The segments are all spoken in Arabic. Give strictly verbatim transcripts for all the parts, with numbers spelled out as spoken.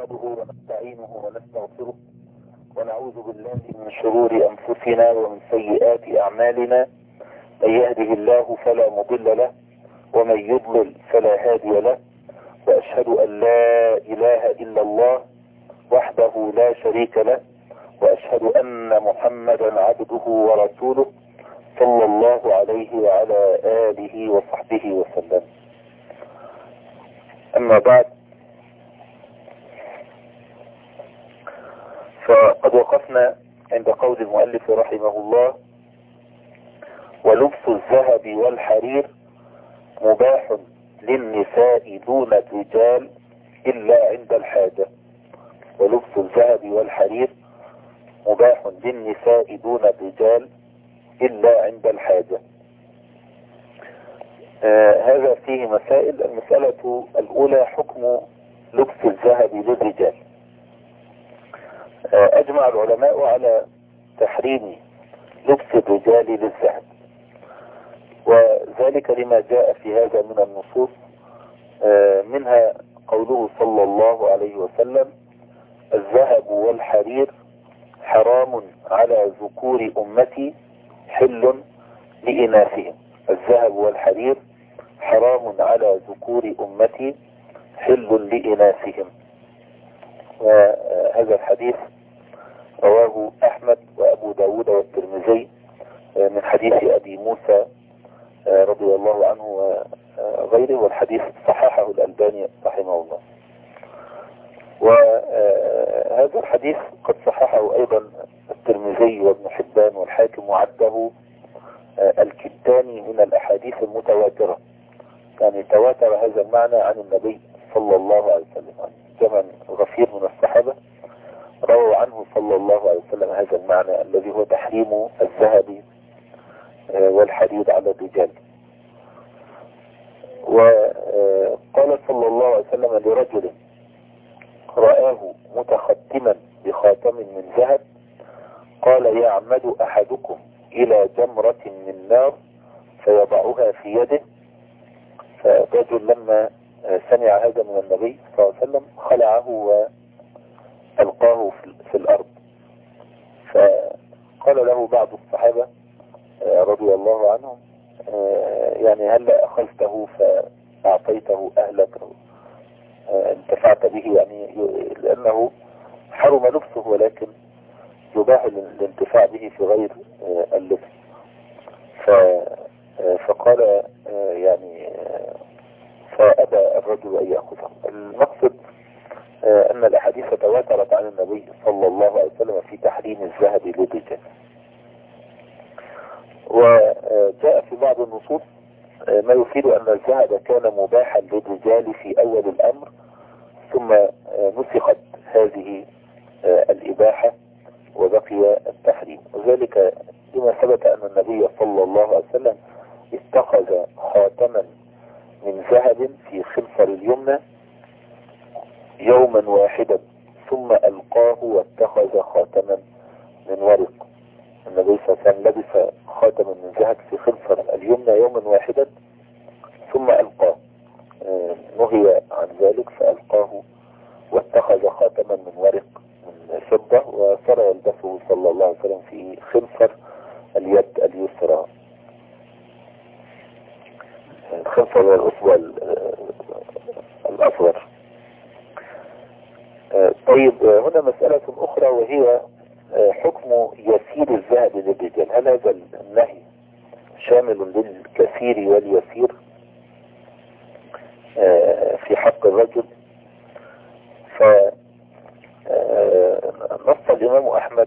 نحمده ونستعينه ونستغفره ونعوذ بالله من شرور أنفسنا ومن سيئات أعمالنا. من يهده الله فلا مضل له ومن يضلل فلا هادي له، وأشهد أن لا إله إلا الله وحده لا شريك له، وأشهد أن محمدا عبده ورسوله صلى الله عليه وعلى آله وصحبه وسلم. أما بعد، فقد وقفنا عند قول المؤلف رحمه الله: ولبس الذهب والحرير مباح للنساء دون الرجال إلا عند الحاجة. ولبس الذهب والحرير مباح للنساء دون الرجال إلا عند الحاجة. آه هذا فيه مسائل. المسألة الأولى: حكم لبس الذهب للرجال. آه أجمع العلماء على تحريم لبس الرجال للذهب، وذلك لما جاء في هذا من النصوص. آه منها قوله صلى الله عليه وسلم: الذهب والحرير حرام على ذكور أمتي حل لإناثهم. الذهب والحرير حرام على ذكور أمتي حل لإناثهم. وهذا الحديث رواه أحمد وأبو داود والترمذي من حديث أبي موسى رضي الله عنه وغيره، والحديث صححه الألباني رحمه الله. وهذا الحديث قد صححه أيضا الترمذي وابن حبان والحاكم، وعده الكتاني من الأحاديث المتواترة. يعني تواتر هذا المعنى عن النبي صلى الله عليه وسلم. جمع غفير من الصحابة رووا عنه صلى الله عليه وسلم هذا المعنى الذي هو تحريم الذهب والحديد على الرجال. وقال صلى الله عليه وسلم لرجل رآه متختما بخاتم من ذهب: قال: يعمد أحدكم إلى جمرة من نار فيضعها في يده. فالرجل لما سمع هذا من النبي صلى الله عليه وسلم خلعه وألقاه في الأرض. فقال له بعض الصحابة رضي الله عنهم: يعني هل أخذته فأعطيته أهلك انتفعت به؟ يعني لأنه حرم لبسه، ولكن يباح الانتفاع به في غير اللبس. فقال يعني فأبى الرجل أن يأخذه. المقصد أن الأحاديث تواترت عن النبي صلى الله عليه وسلم في تحريم الذهب للرجال. وجاء في بعض النصوص ما يفيد أن الذهب كان مباحا للرجال في أول الأمر، ثم نسخت هذه الإباحة وبقي التحريم. وذلك لما ثبت أن النبي صلى الله عليه وسلم اتخذ خاتما من ذهب في خنصر اليمنى يوما واحدا ثم ألقاه واتخذ خاتما من ورق. النبي صلى الله عليه وسلم لبس خاتما من ذهب في خنصر اليمنى يوما واحدا ثم ألقاه، نهي عن ذلك فألقاه واتخذ خاتما من ورق من فضة، وصار يلبسه صلى الله عليه وسلم في خنصر اليد اليسرى. الخنصر هو الأصبع الأصغر. طيب، هنا مسألة أخرى وهي حكم يسير الذهب للرجال. هل هذا النهي شامل للكثير واليسير في حق الرجل؟ فنص الإمام أحمد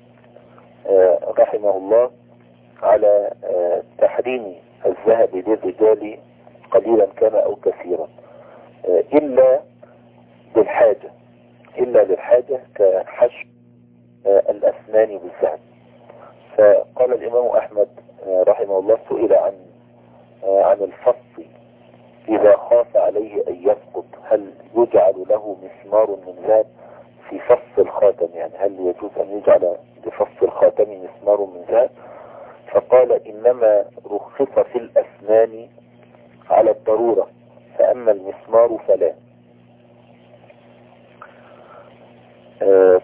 رحمه الله على تحريم الذهب للرجال قليلا كان أو كثيرا، إلا للحاجة إلا للحاجة كحشو الأسنان بالذهب. فقال الإمام أحمد رحمه الله: سئل عن عن الفص إذا خاف عليه أن يسقط، هل يجعل له مسمار من ذهب في فص الخاتم؟ يعني هل يجوز أن يجعل لفص الخاتم مسمار من ذهب؟ فقال: إنما رخص في الأسنان على الضرورة، فأما المسمار فلا.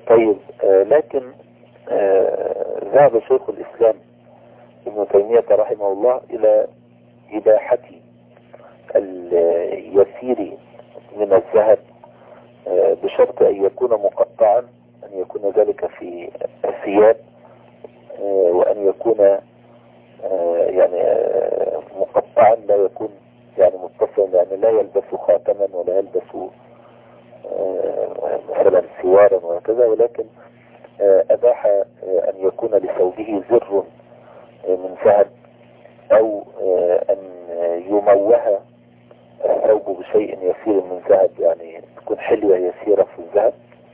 طيب آه لكن آه ذهب شيخ الإسلام ابن تيمية رحمه الله إلى إباحة اليسير من الذهب آه بشرط أن يكون مقطعا، أن يكون ذلك في الثياب، آه وأن يكون آه يعني آه مقطعا، لا يكون يعني متصلا، يعني لا يلبس خاتما ولا يلبس آه مثلا سوارا وهكذا، ولكن آه أباح آه أن يكون لثوبه زر آه من ذهب، أو آه أن يموه الثوب بشيء يسير من ذهب، يعني تكون حلوة يسيرة في الذهب.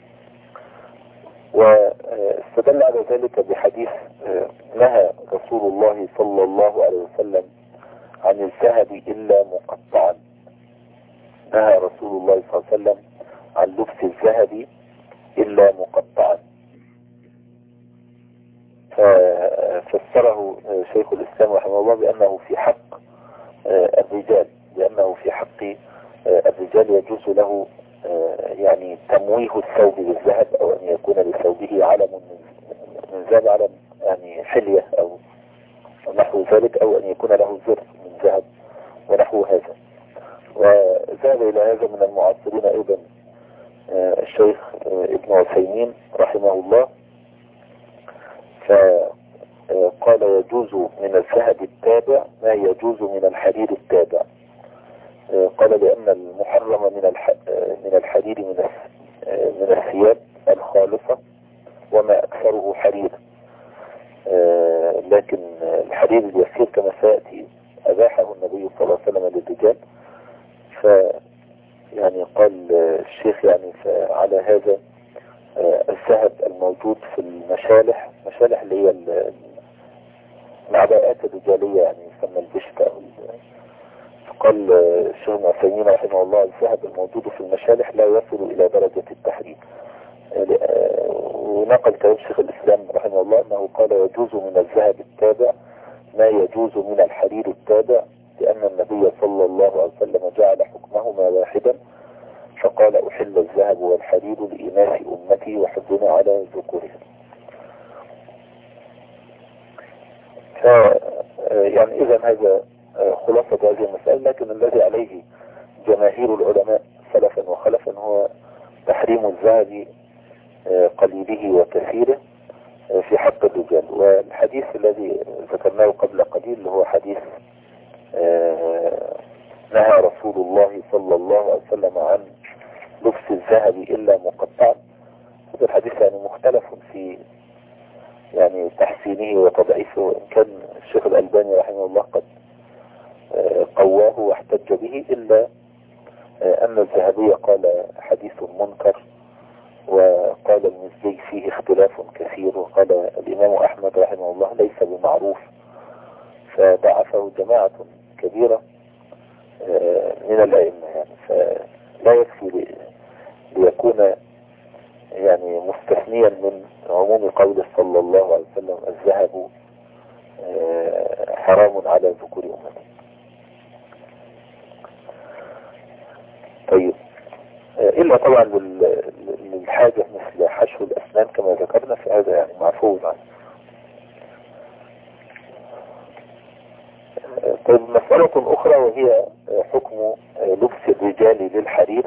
واستدل على ذلك بحديث آه نهى رسول الله صلى الله عليه وسلم عن الذهب إلا مقطعا. نهى رسول الله صلى الله عليه وسلم عن لبس الذهب إلا مقطعا. ففسره شيخ الإسلام رحمه الله بأنه في حق الرجال، بأنه في حق الرجال يجوز له يعني تمويه الثوب بالذهب، أو أن يكون لثوبه علم من ذهب، علم يعني حلية أو نحو ذلك، أو أن يكون له زر من ذهب ونحو هذا. وذهب إلى هذا من المعاصرين أيضا الشيخ ابن عثيمين رحمه الله، فقال يجوز من الذهب التابع ما يجوز من الحرير التابع. قال لأن المحرم من من الحرير من من الثياب الخالصة وما أكثره حرير، لكن الحرير اليسير كما سيأتي أباحه النبي صلى الله عليه وسلم للرجال. ف يعني قال الشيخ يعني على هذا الذهب الموجود في المشالح، مشالح اللي هي العباءات الرجالية، يعني يسمى البشتة. قال الشيخ ابن عثيمين رحمه الله الذهب الموجود في المشالح لا يصل إلى درجة التحريم. ونقل كلام شيخ الإسلام رحمه الله أنه قال يجوز من الذهب التابع ما يجوز من الحرير التابع، لأن النبي صلى الله عليه وسلم جعل حكمهما واحدا، فقال أحل الذهب والحرير لإناث أمتي وحرم على ذكورهم. ف يعني إذا هذا خلاصة هذه المسألة، لكن الذي عليه جماهير العلماء سلفا وخلفا هو تحريم الذهب قليله وكثيره في حق الرجال. والحديث الذي ذكرناه قبل قليل اللي هو حديث نهى رسول الله صلى الله عليه وسلم عن لبس الذهب إلا مقطعا، هذا الحديث يعني مختلف في يعني تحسينه وتضعيفه، وإن كان الشيخ الألباني رحمه الله قد قواه واحتج به، إلا أن الذهبي قال حديث منكر، وقال المزي فيه اختلاف كثير، وقال الإمام أحمد رحمه الله ليس بمعروف، فضعفه جماعة كبيرة من الأئمة. يعني فلا يكفي ليكون يعني مستثنيا من عموم قوله صلى الله عليه وسلم الذهب حرام على ذكور أمتي. طيب إلا طبعا للحاجة مثل حشو الأسنان كما ذكرنا، فهذا يعني معفو عنه. طيب مسألة أخرى وهي حكم لبس الرجال للحرير.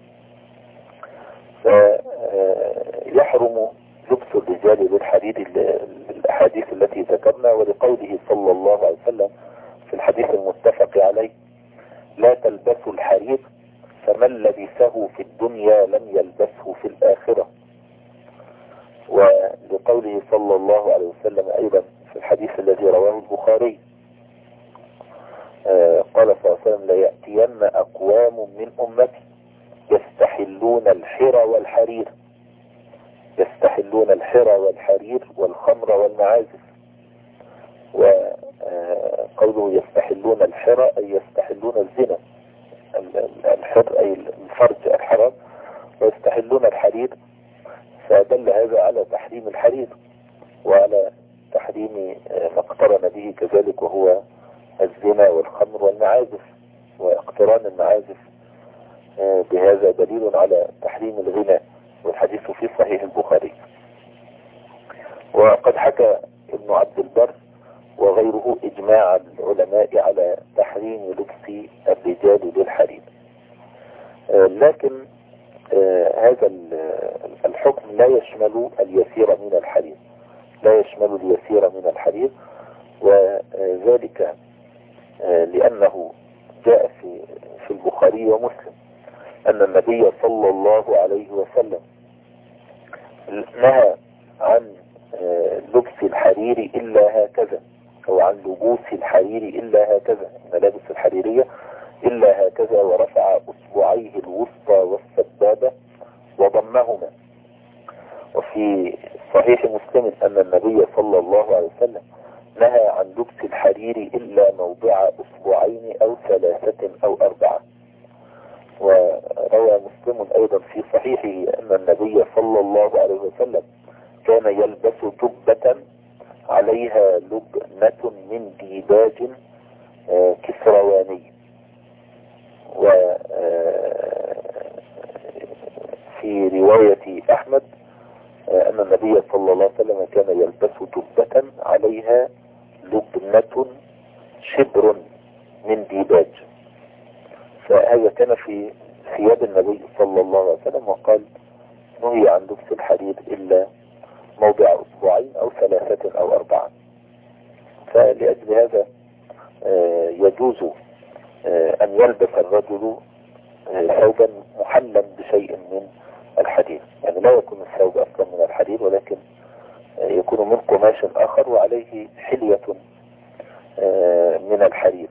فيحرم لبس الرجال للحرير للأحاديث التي ذكرنا، ولقوله صلى الله عليه وسلم في الحديث المتفق عليه لا تلبسوا الحرير فمن لبسه في الدنيا لم يلبسه في الآخرة. ولقوله صلى الله عليه وسلم أيضا في الحديث الذي رواه البخاري قال صلى الله عليه وسلم ليأتين أقوام من أمتي يستحلون الحر والحرير، يستحلون الحر والحرير والخمر والمعازف. وقوله يستحلون الحر أي يستحلون الزنا، الحر أي الفرج الحرام، ويستحلون الحرير، فدل هذا على تحريم الحرير وعلى تحريم ما اقترن به كذلك، وهو الزنا والخمر والمعازف. واقتران المعازف بهذا دليل على تحريم الغناء، والحديث في صحيح البخاري. وقد حكى ابن عبد البر وغيره إجماع العلماء على تحريم لبس الرجال للحرير. لكن هذا الحكم لا يشمل اليسير من الحرير، لا يشمل اليسير من الحرير، وذلك لأنه جاء في في البخاري ومسلم أن النبي صلى الله عليه وسلم نهى عن لبس الحرير إلا هكذا، أو عن لبوس الحرير إلا هكذا، الملابس الحريرية إلا هكذا، ورفع أصبعيه الوسطى والسبابة وضمهما. وفي صحيح مسلم أن النبي صلى الله عليه وسلم نهى عن لبس الحرير إلا موضع أصبعين أو ثلاثة أو أربعة. وروى مسلم أيضا في صحيحه أن النبي صلى الله عليه وسلم كان يلبس جبة عليها لبنة من ديباج كسرواني. وفي رواية أحمد أن النبي صلى الله عليه وسلم كان يلبس جبة عليها لبنة شبر من ديباج. فهذا كان في ثياب النبي صلى الله عليه وسلم، وقال نهي عن لبس الحرير إلا موضع أسبوعين أو ثلاثة أو أربعة. فلأجل هذا يجوز أن يلبس الرجل ثوبا محلا بشيء من الحرير، يعني لا يكون الثوب أصلا من الحرير ولكن يكون من قماش آخر وعليه حلية من الحرير.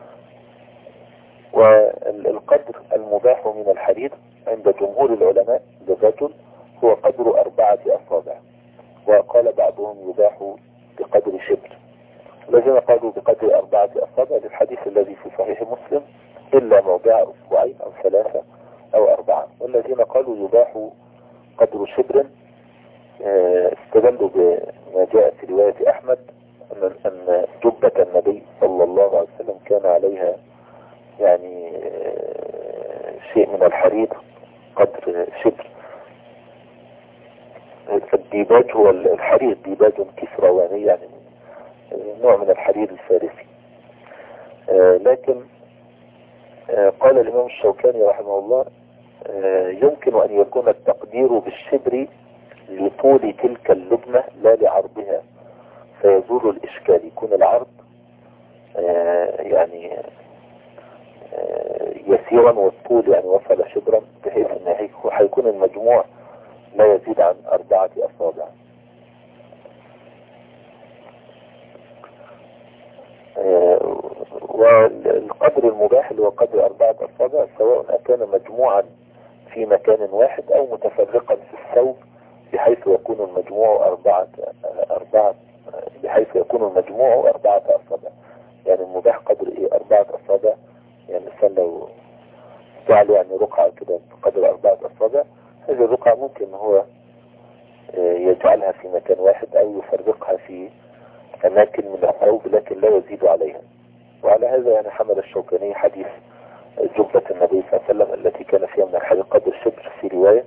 والقدر المباح من الحرير عند جمهور العلماء للرجل هو قدر أربعة أصابع، وقال بعضهم يباح بقدر شبر. الذين قالوا بقدر أربعة أصابع للحديث الذي في صحيح مسلم إلا موضع أسبوعين أو ثلاثة أو أربعة. والذين قالوا يباح قدر شبر استدلوا بما جاء في رواية أحمد أن أن جبة النبي صلى الله عليه وسلم كان عليها يعني شيء من الحرير قدر شبر. فالديباج هو الحرير، ديباج كسرواني، يعني نوع من الحرير الفارسي. لكن قال الإمام الشوكاني رحمه الله يمكن أن يكون التقدير بالشبر لطول تلك اللبنة لا لعرضها، فيزول الإشكال. يكون العرض يعني يسيرا والطول يعني وصل شبرا، بحيث أن هيكون المجموع لا يزيد عن أربعة أصابع. والقدر المباح اللي هو قدر أربعة أصابع سواء كان مجموعا في مكان واحد أو متفرقا في الثوب بحيث يكون المجموع أربعة أربعة بحيث يكون المجموع أربعة أصابع. يعني المباح قدر إيه؟ أربعة أصابع. يعني مثلا لو جعل يعني رقعة كده بقدر أربعة أصابع، هذه الرقعة ممكن هو يجعلها في مكان واحد أو يفرقها في أماكن من الثوب لكن لا يزيد عليها. وعلى هذا يعني حمل الشوكاني حديث جبة النبي صلى الله عليه وسلم التي كان فيها من الحرير قدر شبر في رواية.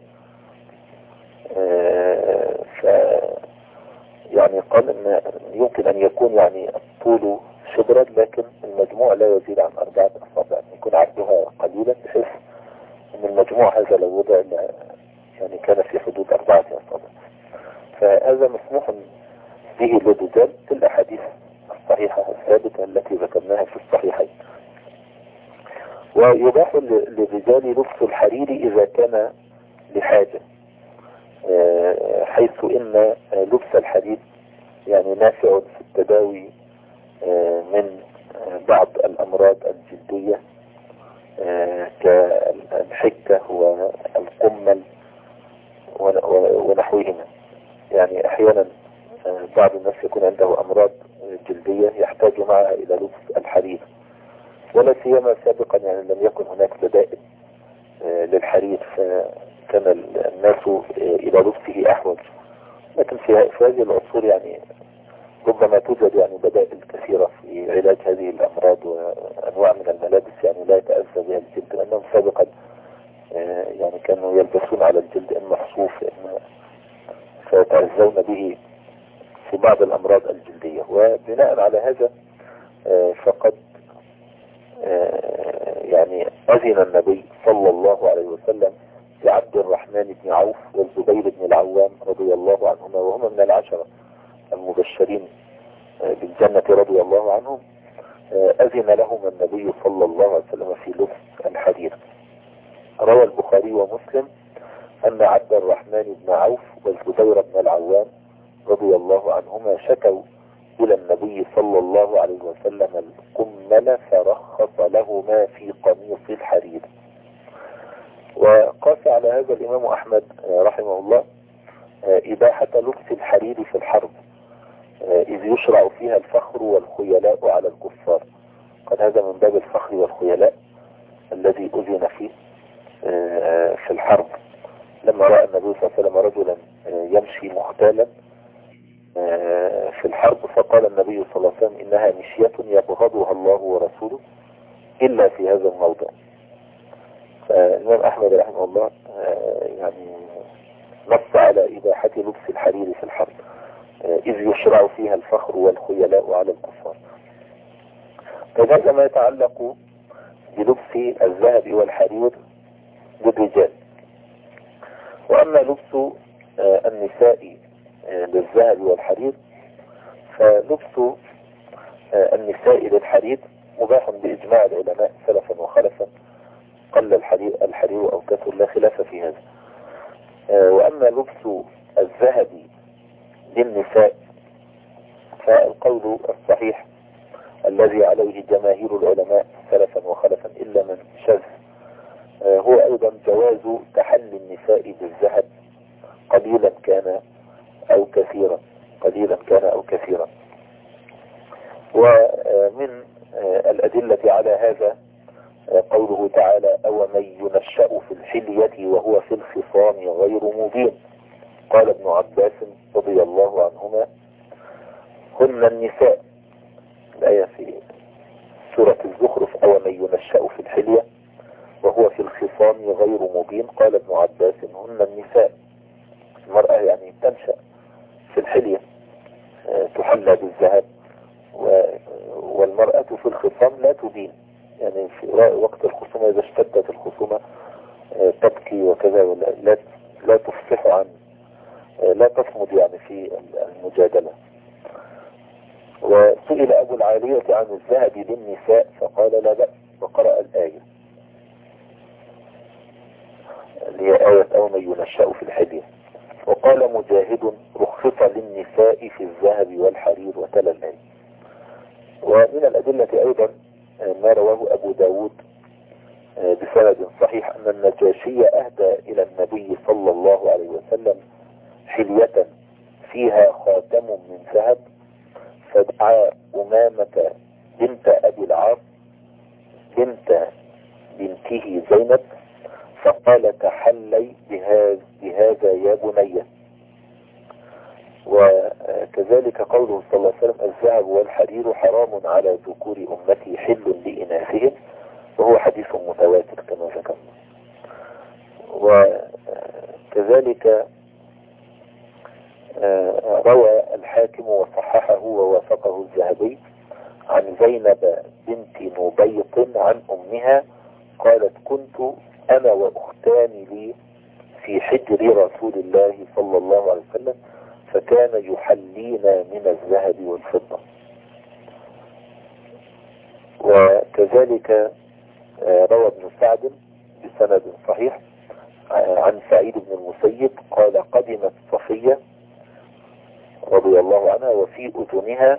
ف يعني قال ان يمكن ان يكون يعني الطول شبرا لكن المجموع لا يزيد عن أربعة أصابع، يكون عرضها قليلا بحيث ان المجموع هذا لو وضع يعني كان في حدود أربعة أصابع. فهذا مسموح به للرجال في الأحاديث الصحيحة الثابتة التي ذكرناها في الصحيحين. ويباح للرجال لبس الحرير إذا كان لحاجة، حيث إن لبس الحرير يعني نافع في التداوي من بعض الأمراض الجلدية كالحكة والقمل ونحوهما. يعني أحيانا بعض الناس يكون عنده أمراض جلدية يحتاج معها إلى لبس الحرير، ولا سيما سابقا يعني لم يكن هناك بدائل للحرير فكان الناس إلى لبسه أحوج. لكن في هذه العصور يعني ربما توجد يعني بدائل كثيرة في علاج هذه الأمراض وأنواع من الملابس يعني لا يتأذى بها الجلد، لأنهم سابقا يعني كانوا يلبسون على الجلد إما حصوف إما فيتأذون به بعض الأمراض الجلدية. وبناء على هذا فقد يعني أذن النبي صلى الله عليه وسلم لعبد الرحمن بن عوف والزبير بن العوام رضي الله عنهما، وهما من العشرة المبشرين بالجنة رضي الله عنهم، أذن لهما النبي صلى الله عليه وسلم في لبس الحرير. روى البخاري ومسلم أن عبد الرحمن بن عوف والزبير بن العوام رضي الله عنهما شكوا إلى النبي صلى الله عليه وسلم القمل فرخص لهما في قميص الحرير. وقاس على هذا الإمام أحمد رحمه الله إباحة لبس الحرير في الحرب، إذ يشرع فيها الفخر والخيلاء على الكفار. قد هذا من باب الفخر والخيلاء الذي أذن فيه في الحرب، لما رأى النبي صلى الله عليه وسلم رجلا يمشي مختالا في الحرب، فقال النبي صلى الله عليه وسلم إنها مشية يبغضها الله ورسوله إلا في هذا الموضع. فالإمام أحمد رحمه الله يعني نص على إباحة لبس الحرير في الحرب، إذ يشرع فيها الفخر والخيلاء على الكفار. كذلك ما يتعلق بلبس الذهب والحرير للرجال. وأما لبس النساء للذهب والحرير، فلبس النساء للحرير مباح بإجماع العلماء سلفا وخلفا، قل الحرير الحرير أو كثر لا خلاف في هذا. وأما لبس الذهب للنساء فالقول الصحيح الذي عليه جماهير العلماء سلفا وخلفا إلا من شذ هو أيضا جواز تحلي النساء بالذهب قليلا كان أو كثيرا قليلا كان أو كثيرا. ومن الأدلة على هذا قوله تعالى أو من ينشأ في الحلية وهو في الخصام غير مبين. قال ابن عباس رضي الله عنهما هن النساء، الآية في سورة الزخرف أو من ينشأ في الحلية وهو في الخصام غير مبين. قال ابن عباس هن النساء، المرأة يعني تنشأ في الحلية تحلى بالذهب، والمرأة في الخصام لا تبين، يعني في وقت الخصومة إذا اشتدت الخصومة تبكي وكذا، لا لا تفصح عن لا تصمد يعني في المجادلة. وسئل أبو العالية عن الذهب للنساء فقال لا بأس، وقرأ الآية اللي هي آية أو من ينشأ في الحلية. وقال مجاهد رخص للنساء في الذهب والحرير وتلا الآية. ومن الأدلة أيضا ما رواه أبو داود بسند صحيح أن النجاشي أهدى إلى النبي صلى الله عليه وسلم حلية فيها خاتم من ذهب، فدعا أمامة بنت أبي العاص بنت بنته زينب فقال تحلي بهذا يا بني. وكذلك قوله صلى الله عليه وسلم الذهب والحرير حرام على ذكور أمتي حل لإناثهم، وهو حديث متواتر كما ذكرنا. وكذلك روى الحاكم وصححه ووافقه الذهبي عن زينب بنت نبيط عن أمها قالت كنت أنا وأختان لي في حجر رسول الله صلى الله عليه وسلم فكان يحلينا من الذهب والفضة. وكذلك روى ابن سعد بسند صحيح عن سعيد بن المسيب قال قدمت صفية رضي الله عنها وفي أذنها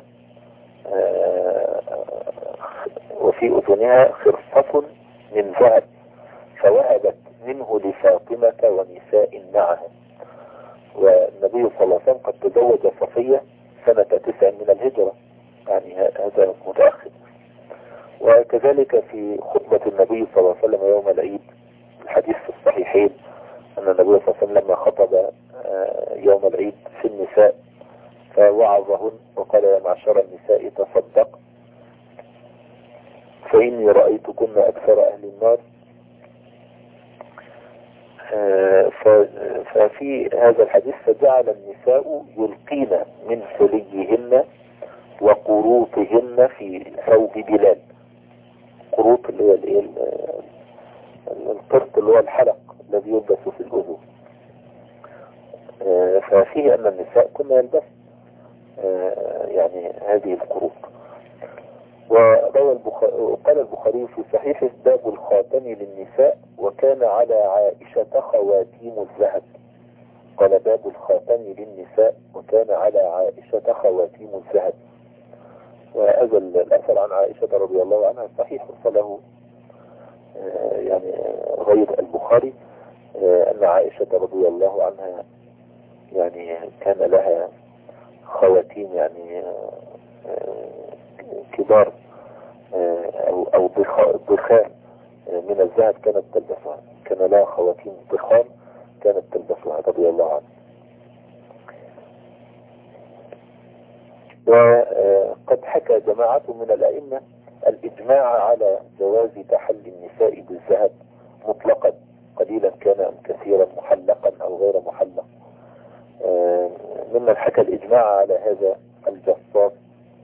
وفي أذنها خرصة من ذهب فوهبت منه لفاطمة ونساء معها. والنبي صلى الله عليه وسلم قد تزوج صفية سنة تسع من الهجرة، يعني هذا متأخر. وكذلك في خطبة النبي صلى الله عليه وسلم يوم العيد الحديث في الصحيحين أن النبي صلى الله عليه وسلم لما خطب يوم العيد في النساء فوعظهن وقال يا معشر النساء تصدق فإني رأيتكن أكثر أهل النار ففي هذا الحديث فجعل النساء يلقين من حليهن وقروطهن في ثوب بلال. قروط اللي هي الايه القرط اللي هو الحلق الذي يلبس في الأذن. ففيه أن النساء كنا يلبس يعني هذه القروط. وروى البخاري وقال البخاري في صحيحه باب الخاتم للنساء وكان على عائشة خواتيم الذهب. قال باب الخاتم للنساء وكان على عائشة خواتيم الذهب. وهذا الأثر عن عائشة رضي الله عنها صحيح وصله يعني غير البخاري أن عائشة رضي الله عنها يعني كان لها خواتيم يعني كبار أو أو ضخام من الذهب كانت تلبسها. كان لها خواتيم ضخام كانت تلبسها رضي الله عنها. وقد حكى جماعة من الأئمة الإجماع على جواز تحلي النساء بالذهب مطلقا قليلا كان أم كثيرا محلقا أو غير محلق. ممن حكى الإجماع على هذا الجصاص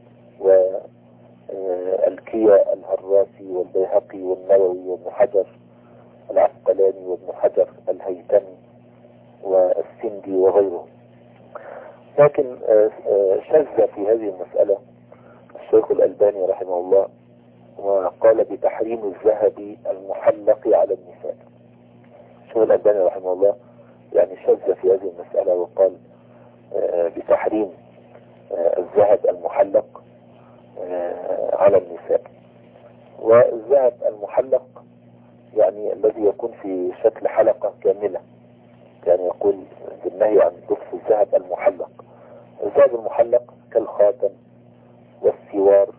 والكيا الهراسي والبيهقي والنووي وابن حجر العسقلاني وابن حجر الهيثمي والسندي وغيرهم. لكن شذ في هذه المسألة الشيخ الألباني رحمه الله وقال بتحريم الذهب المحلق على النساء. الشيخ الألباني رحمه الله يعني شذ في هذه المسألة وقال بتحريم الذهب المحلق على النساء. والذهب المحلق يعني الذي يكون في شكل حلقة كاملة، يعني يقول بالنهي عن لبس الذهب المحلق. الذهب المحلق كالخاتم والسوار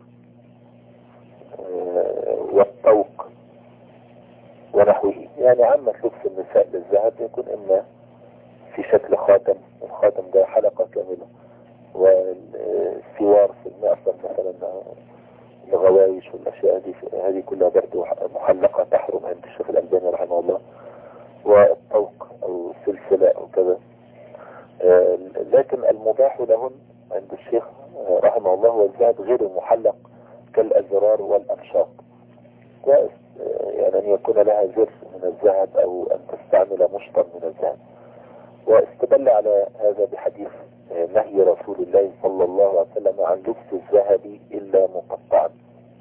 والطوق ونحوه. يعني عامة لبس النساء للذهب يكون إما في شكل خاتم، الخاتم ده حلقة كاملة، والسوار في المعصم مثلا الغوايش والأشياء هذه هذه كلها برضه محلقة تحرم عند الشيخ الألباني رحمه الله، والطوق أو سلسلة أو كذا. لكن المباح لهن عند الشيخ رحمه الله هو الذهب غير المحلق كالأزرار والأنشاق، يعني أن يكون لها زر من الذهب أو أن تستعمل مشطا من الذهب. واستدل على هذا بحديث نهي رسول الله صلى الله عليه وسلم عن لبس الذهب إلا مقطعا.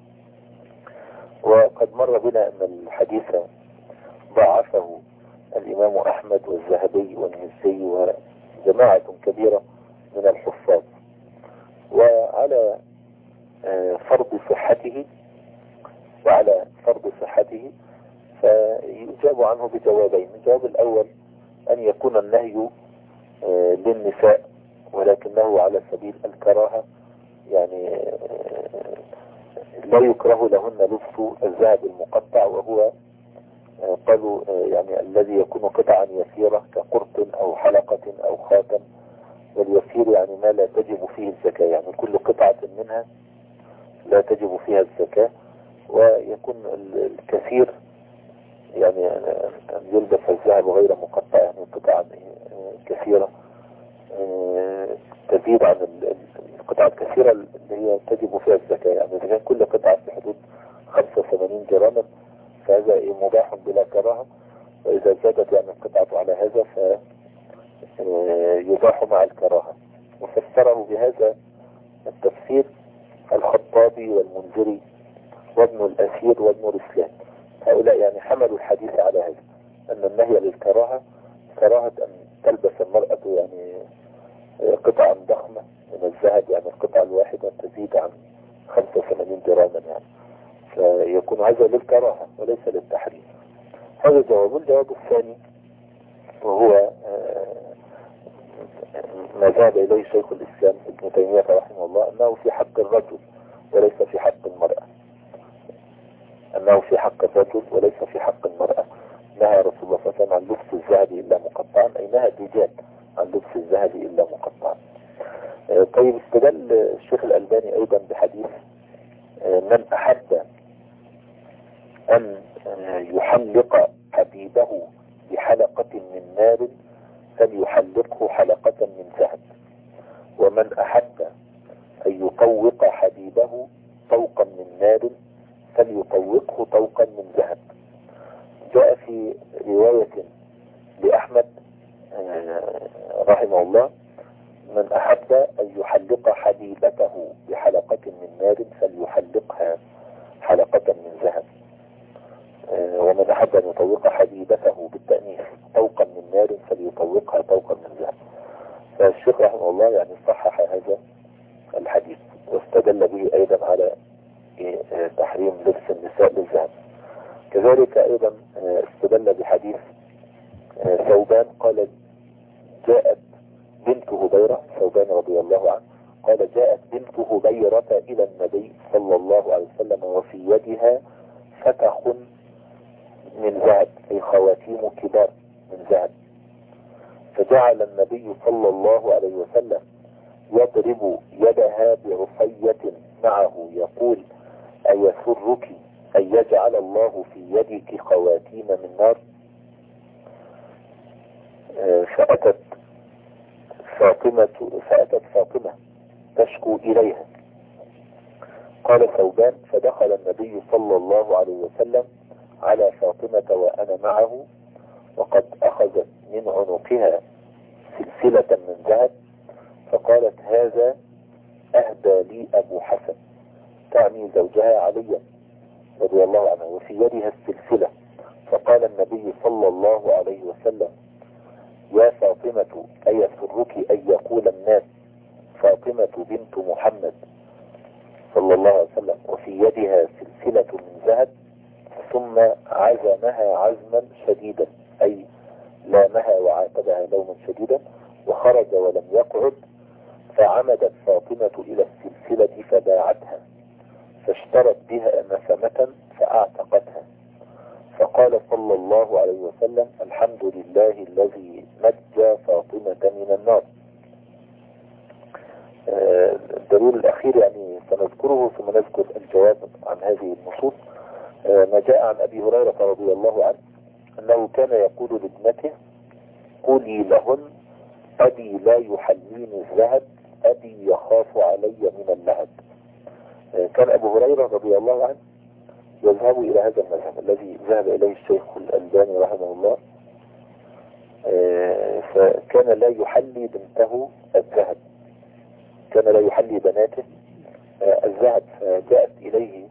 وقد مر بنا أن الحديث ضعفه الإمام أحمد والذهبي والمزي وجماعة كبيرة من الحفاظ. وعلى فرض صحته وعلى فرض صحته فيجاب عنه بجوابين. الجواب الأول أن يكون النهي للنساء ولكنه على سبيل الكراهة، يعني لا يكره لهن لبس الذهب المقطع، وهو قالوا يعني الذي يكون قطعا يسيرة كقرط أو حلقة أو خاتم. واليسير يعني ما لا تجب فيه الزكاة، يعني كل قطعة منها لا تجب فيها الزكاة. ويكون الكثير يعني أن يلبس الذهب غير مقطع، يعني قطعا كثيرة تزيد عن القطعة الكثيرة اللي هي تجب فيها الزكاة. يعني إذا كان كل قطعة في حدود خمسة وثمانين جراما فهذا مباح بلا كراهة، وإذا زادت يعني القطعة على هذا فيباح مع الكراهة. وفسره بهذا التفسير الخطابي والمنذري وابن الأثير وابن رسلان. هؤلاء يعني حملوا الحديث على هذا، أن النهي للكراهة كراهة أن تلبس المرأة يعني قطعا ضخمة من الذهب، يعني القطعة الواحدة تزيد عن خمسة وثمانين جراما، يعني فيكون هذا للكراهة وليس للتحريم. هذا جواب. الجواب الثاني وهو ما ذهب إليه شيخ الإسلام ابن تيمية رحمه الله، أنه في حق الرجل وليس في حق المرأة. أنه في حق الرجل وليس في حق المرأة. نهى رسول الله صلى الله عليه وسلم عن لبس الذهب إلا مقطعا، أي نهى الرجال عن لبس الذهب إلا مقطعا. طيب استدل الشيخ الألباني أيضا بحديث من أحب أن يحلق حبيبه بحلقة من نار فليحلقه حلقة من ذهب. ومن أحب أن يطوق حبيبه طوقا من نار فليطوقه طوقا من ذهب. جاء في رواية لأحمد رحمه الله: من أحب أن يحلق حبيبته بحلقة من نار فليحلقها حلقة من ذهب. ومن أحب أن يطوق حبيبته بالتأنيث طوقا من نار فليطوقها طوقا من ذهب. فالشيخ رحمه الله يعني صحح هذا الحديث، واستدل به أيضا على تحريم لبس النساء بالذهب. كذلك أيضا استدل بحديث ثوبان قال: جاءت بنت هبيرة، ثوبان رضي الله عنه قال: جاءت بنت هبيرة إلى النبي صلى الله عليه وسلم وفي يدها فتخ من ذهب، أي خواتيم كبار من ذهب. فجعل النبي صلى الله عليه وسلم يضرب يدها بعصية معه يقول: أيسرك أن يجعل الله في يدك خواتيم من نار؟ فأتت فاطمة فأتت فاطمة تشكو إليها. قال ثوبان: فدخل النبي صلى الله عليه وسلم على فاطمة وأنا معه، وقد أخذت من عنقها سلسلة من ذهب، فقالت: هذا أهدى لي أبو حسن، تعني زوجها عليا رضي الله عنه، وفي يدها السلسلة. فقال النبي صلى الله عليه وسلم: يا فاطمة أيسرك أن يقول الناس فاطمة بنت محمد صلى الله عليه وسلم وفي يدها سلسلة من ذهب؟ ثم عزمها عزما شديدا، أي لامها وعاتبها لوما شديدا، وخرج ولم يقعد. فعمدت فاطمة إلى السلسلة فباعتها، فاشترت بها نسمة فأعتقتها. فقال صلى الله عليه وسلم: الحمد لله الذي نجى فاطمة من النار. الدليل الأخير يعني سنذكره ثم نذكر الجواب عن هذه النصوص. ما جاء عن أبي هريرة رضي الله عنه أنه كان يقول لابنته: قولي لهن أبي لا يحليني الذهب، أبي يخاف علي من اللهب. كان أبو هريرة رضي الله عنه يذهب إلى هذا المذهب الذي ذهب إليه الشيخ الألباني رحمه الله، فكان لا يحلي بنته الذهب، كان لا يحلي بناته الذهب. فجاءت إليه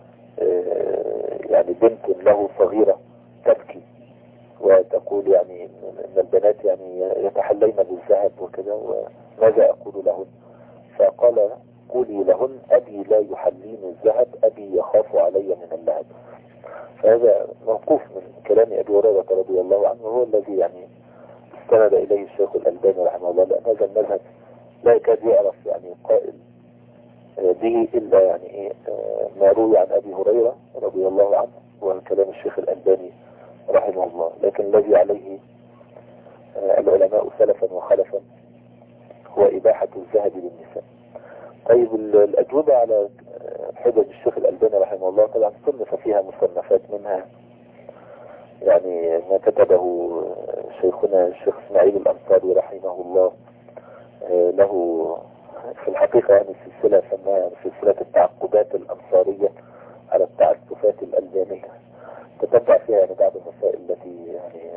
يعني بنت له صغيرة تبكي وتقول يعني ان البنات يعني يتحلين بالذهب وكذا، وماذا اقول لهن؟ فقال: قولي لهن أبي لا يحليني الذهب، أبي يخاف علي من اللهب. فهذا موقوف من كلام أبي هريرة رضي الله عنه، وهو الذي يعني استند إليه الشيخ الألباني رحمه الله، لأن هذا المذهب لا يكاد يعرف يعني قائل به إلا يعني إيه ما روي عن أبي هريرة رضي الله عنه وعن كلام الشيخ الألباني رحمه الله. لكن الذي عليه العلماء سلفا وخلفا هو إباحة الذهب للنساء. طيب الأجوبة على حجج الشيخ الألباني رحمه الله، طبعا صنف فيها مصنفات، منها يعني ما كتبه شيخنا الشيخ اسماعيل الأنصاري رحمه الله، له في الحقيقة يعني سلسلة سماها سلسلة التعقبات الأنصارية على التعسفات الألبانية، تتبع فيها يعني بعض المسائل التي يعني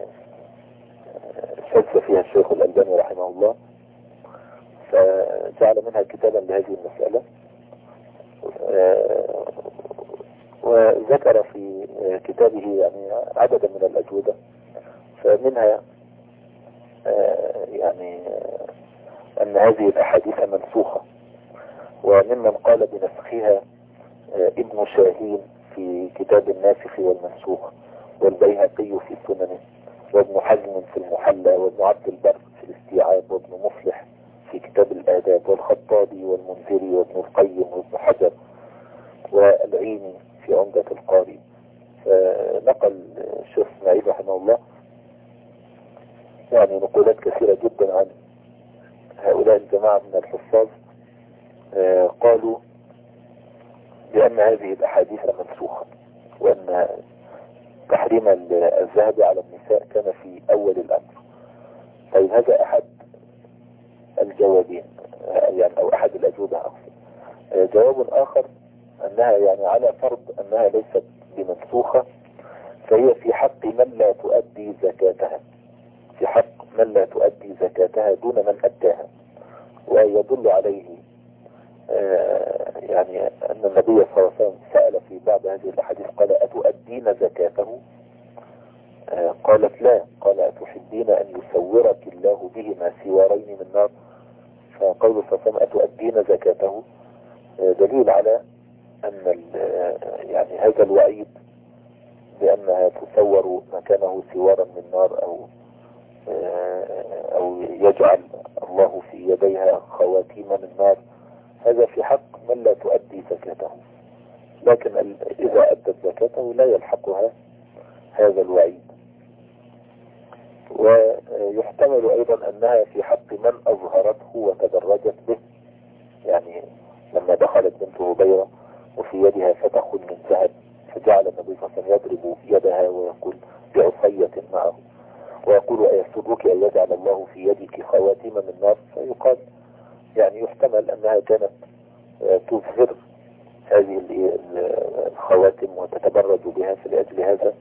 شذ فيها الشيخ الألباني رحمه الله، فجعل منها كتابا لهذه المسألة. وذكر في كتابه يعني عددا من الأجوبة، فمنها يعني أن هذه الأحاديث منسوخة، وممن قال بنسخها ابن شاهين في كتاب الناسخ والمنسوخ، والبيهقي في سننه، وابن حزم في المحلى، وابن عبد البر في الاستيعاب، وابن مفلح في كتاب الآداب، والخطابي والمنذري وابن القيم وابن حجر والعيني في عمدة القاري. فنقل الشيخ اسماعيل رحمه الله يعني نقولات كثيرة جدا عن هؤلاء الجماعة من الحفاظ، قالوا بأن هذه الأحاديث منسوخة، وأن تحريم الذهب على النساء كان في أول الأمر. طيب هذا أحد الجوابين يعني، أو أحد الأجوبة أقصد. جواب آخر أنها يعني على فرض أنها ليست بمنسوخة، فهي في حق من لا تؤدي زكاتها، في حق من لا تؤدي زكاتها دون من أداها. ويدل عليه يعني أن النبي صلى الله عليه وسلم سأل في بعض هذه الأحاديث قال أتؤدين زكاته؟ قالت لا، قال أتحبين أن يسورك الله بهما سوارين من نار؟ فقول صلى الله عليه وسلم أتؤدين زكاته دليل على أن يعني هذا الوعيد بأنها تصور مكانه سوارا من نار، أو أو يجعل الله في يديها خواتيم من نار، هذا في حق من لا تؤدي زكاته. لكن إذا أدت زكاته لا يلحقها هذا الوعيد. ويحتمل أيضا أنها في حق من أظهرته وتدرجت به، يعني لما دخلت بنت هبيرة وفي يدها فتخ من ذهب، فجعل النبي صلى الله عليه وسلم يضرب يدها ويقول بعصية معه ويقول أيسرك أن يجعل الله في يدك خواتيم من نار؟ فيقال يعني يحتمل أنها كانت تظهر هذه الخواتم وتتبرج بها، في لأجل هذا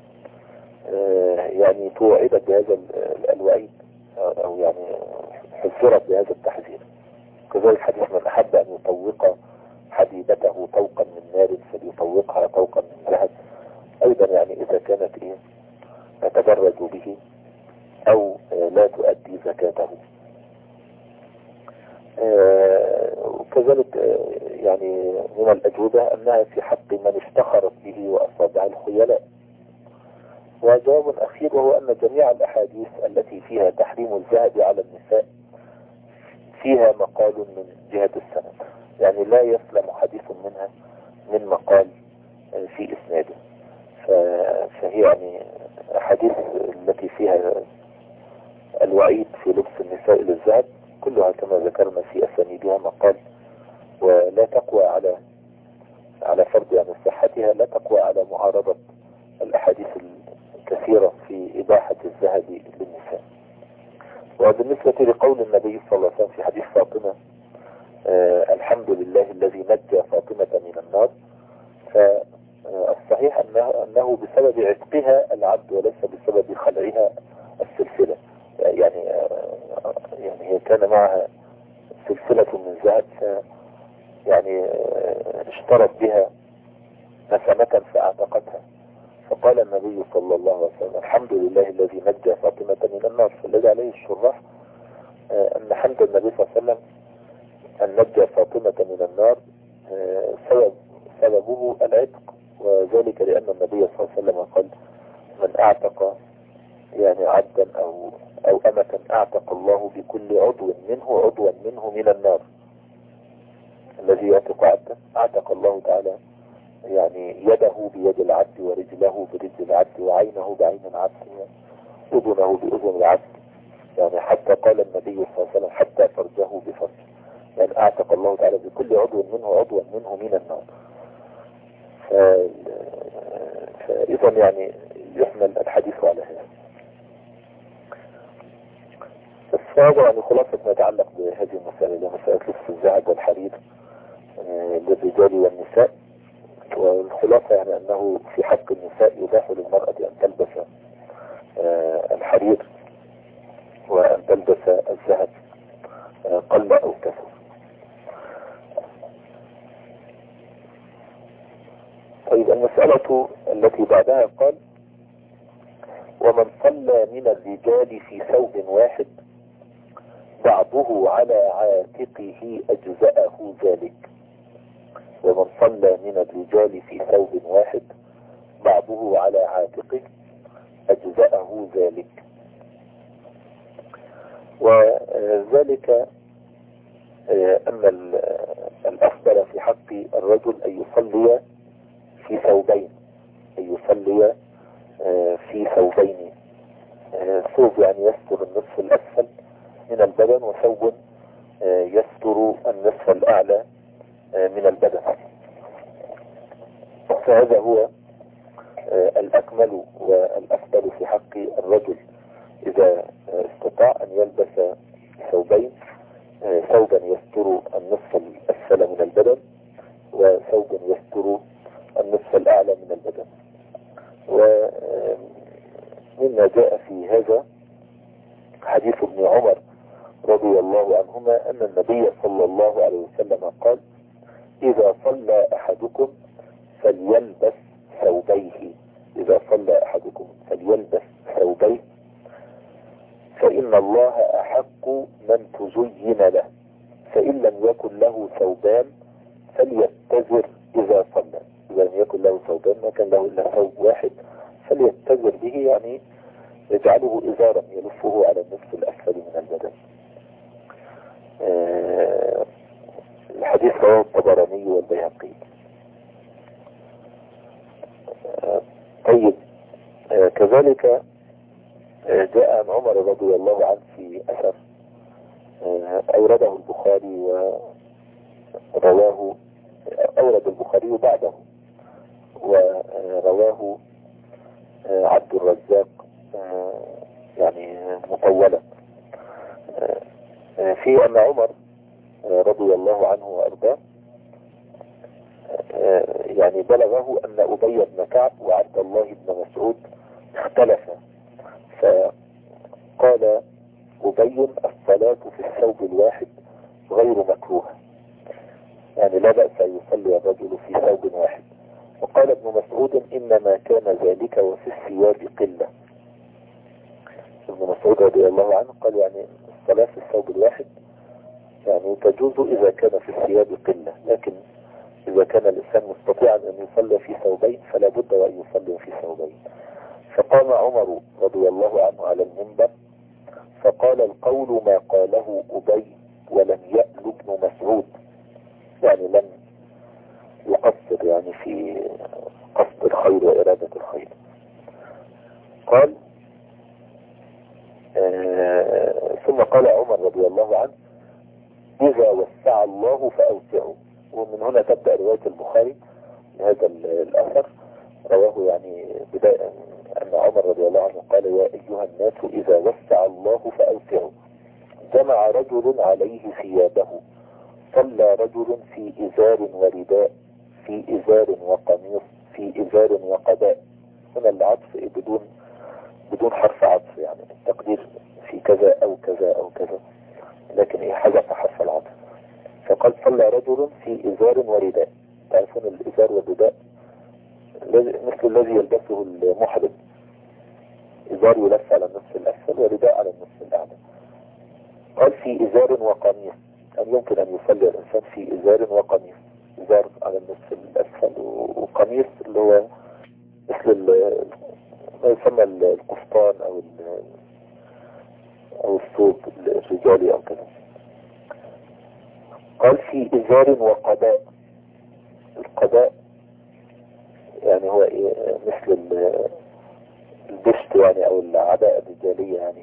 يعني توعدت بهذا الوعيد، أو يعني حذرت بهذا التحذير. كذلك حديث من أحب أن يطوق حبيبته طوقا من نار فليطوقها طوقا من ذهب، أيضا يعني إذا كانت إيه تتبرج به أو لا تؤدي زكاته. وكذلك يعني من الأجوبة أنها في حق من افتخرت به وأصابها الخيلاء. وجواب أخير وهو أن جميع الأحاديث التي فيها تحريم الذهب على النساء فيها مقال من جهة السند، يعني لا يسلم حديث منها من مقال في إسناده. فهي يعني أحاديث التي فيها الوعيد في لبس النساء للذهب كلها كما ذكرنا في أسانيدها مقال، ولا تقوى على على فرض يعني صحتها، لا تقوى على معارضة الأحاديث الكثيرة في إباحة الذهب للنساء. وبالنسبة لقول النبي صلى الله عليه وسلم في حديث فاطمة آه الحمد لله الذي نجى فاطمة من النار، فالصحيح أنه, أنه بسبب عتقها العبد وليس بسبب خلعها السلسلة. يعني آه يعني هي كان معها سلسلة من ذهب، يعني آه اشترت بها نسمة فاعتقتها، فقال النبي صلى الله عليه وسلم الحمد لله الذي نجى فاطمة من النار. فالذي عليه الشراح آه أن حمد النبي صلى الله عليه وسلم أن نجى فاطمة من النار آه سبب سببه العتق، وذلك لأن النبي صلى الله عليه وسلم قال من اعتق يعني عبدا أو أو أمة اعتق الله بكل عضو منه عضوا منه من النار. الذي يعتق عبدا اعتق الله تعالى يعني يده بيد العبد، ورجله برجل العبد، وعينه بعين العبد، وأذنه بأذن العبد، يعني حتى قال النبي صلى الله عليه وسلم حتى فرجه بفرج، يعني اعتق الله تعالى بكل عضو منه عضوا منه من النار. فإذا يعني يحمل الحديث على هذا. فهذا يعني خلاصة ما يتعلق بهذه المسألة، اللي مسألة لبس الذهب والحرير للرجال والنساء. والخلاصة يعني أنه في حق النساء يباح للمرأة أن تلبس الحرير وأن تلبس الذهب قل أو كثر. طيب المسألة التي بعدها قال ومن صلى من الرجال في ثوب واحد بعضه على عاتقه أجزأه ذلك. ومن صلى من الرجال في ثوب واحد بعضه على عاتقه أجزأه ذلك. وذلك أن الأفضل في حق الرجل أن يصلي في ثوبين، أن يصلي في ثوبين، ثوب يعني يستر النصف الأسفل من البدن، وثوب يستر النصف الأعلى من البدن. فهذا هو الأكمل والأفضل في حق الرجل إذا استطاع أن يلبس ثوبين، ثوبا يستر النصف الأسفل من البدن وثوبا يستر النصف الأعلى من البدن. ومما جاء في هذا حديث ابن عمر رضي الله عنهما أن النبي صلى الله عليه وسلم قال: إذا صلى أحدكم فليلبس ثوبيه، إذا صلى أحدكم فليلبس ثوبيه فإن الله أحق من تزين له، فإن لم يكن له ثوبان فليتزر إذا صلى. إذا لم يكن له ثوبان، ما كان له إلا ثوب واحد، فليتزر به، يعني يجعله إزارا يلفه على النصف الأسفل من البدن. آه الحديث رواه الطبراني والبيهقي. آه طيب، آه كذلك آه جاء عن عمر رضي الله عنه في أثر آه أورده البخاري ورواه، أورد البخاري بعده ورواه آه عبد الرزاق آه يعني مطولا، آه في أن عمر رضي الله عنه وأرضاه يعني بلغه أن أبي بن كعب وعبد الله بن مسعود اختلفا، فقال أبي: الصلاة في الثوب الواحد غير مكروهة، يعني لا بأس أن يصلي الرجل في ثوب واحد. وقال ابن مسعود: إنما كان ذلك وفي الثياب قلة. ابن مسعود رضي الله عنه قال يعني الصلاة في الثوب الواحد يعني تجوز إذا كان في الثياب قلة، لكن إذا كان الإنسان مستطيعا أن يصلي في ثوبين فلا بد وأن يصلي في ثوبين. فقام عمر رضي الله عنه على المنبر فقال: القول ما قاله أبي ولم يأل ابن مسعود، يعني لم يقصر يعني في قصد الخير وإرادة الخير. قال آه ثم قال عمر رضي الله عنه: إذا وسع الله فأوسعوا. ومن هنا تبدأ رواية البخاري هذا الأثر، رواه يعني بداية أن عمر رضي الله عنه قال: يا أيها الناس إذا وسع الله فأوسعوا. جمع رجل عليه ثيابه، صلى رجل في إزار ورداء، في إزار وقميص، في إزار وقباء. هنا العطف بدون بدون حرف عطف، يعني التقدير في كذا أو كذا أو كذا، لكن إيه حذف حرف العطف. فقال: صلى رجل في إزار ورداء. تعرفون الإزار والرداء مثل الذي يلبسه المحرم، إزار يلف على النصف الأسفل ورداء على النصف الأعلى. قال: في إزار وقميص، أن يمكن أن يصلي الإنسان في إزار وقميص، إزار على النصف الأسفل وقميص اللي هو مثل ما يسمى القفطان أو أو الثوب الرجالي أو كذا. قال: في إزار وقباء. القباء يعني هو إيه؟ مثل البشت يعني أو العباءة الرجالية يعني.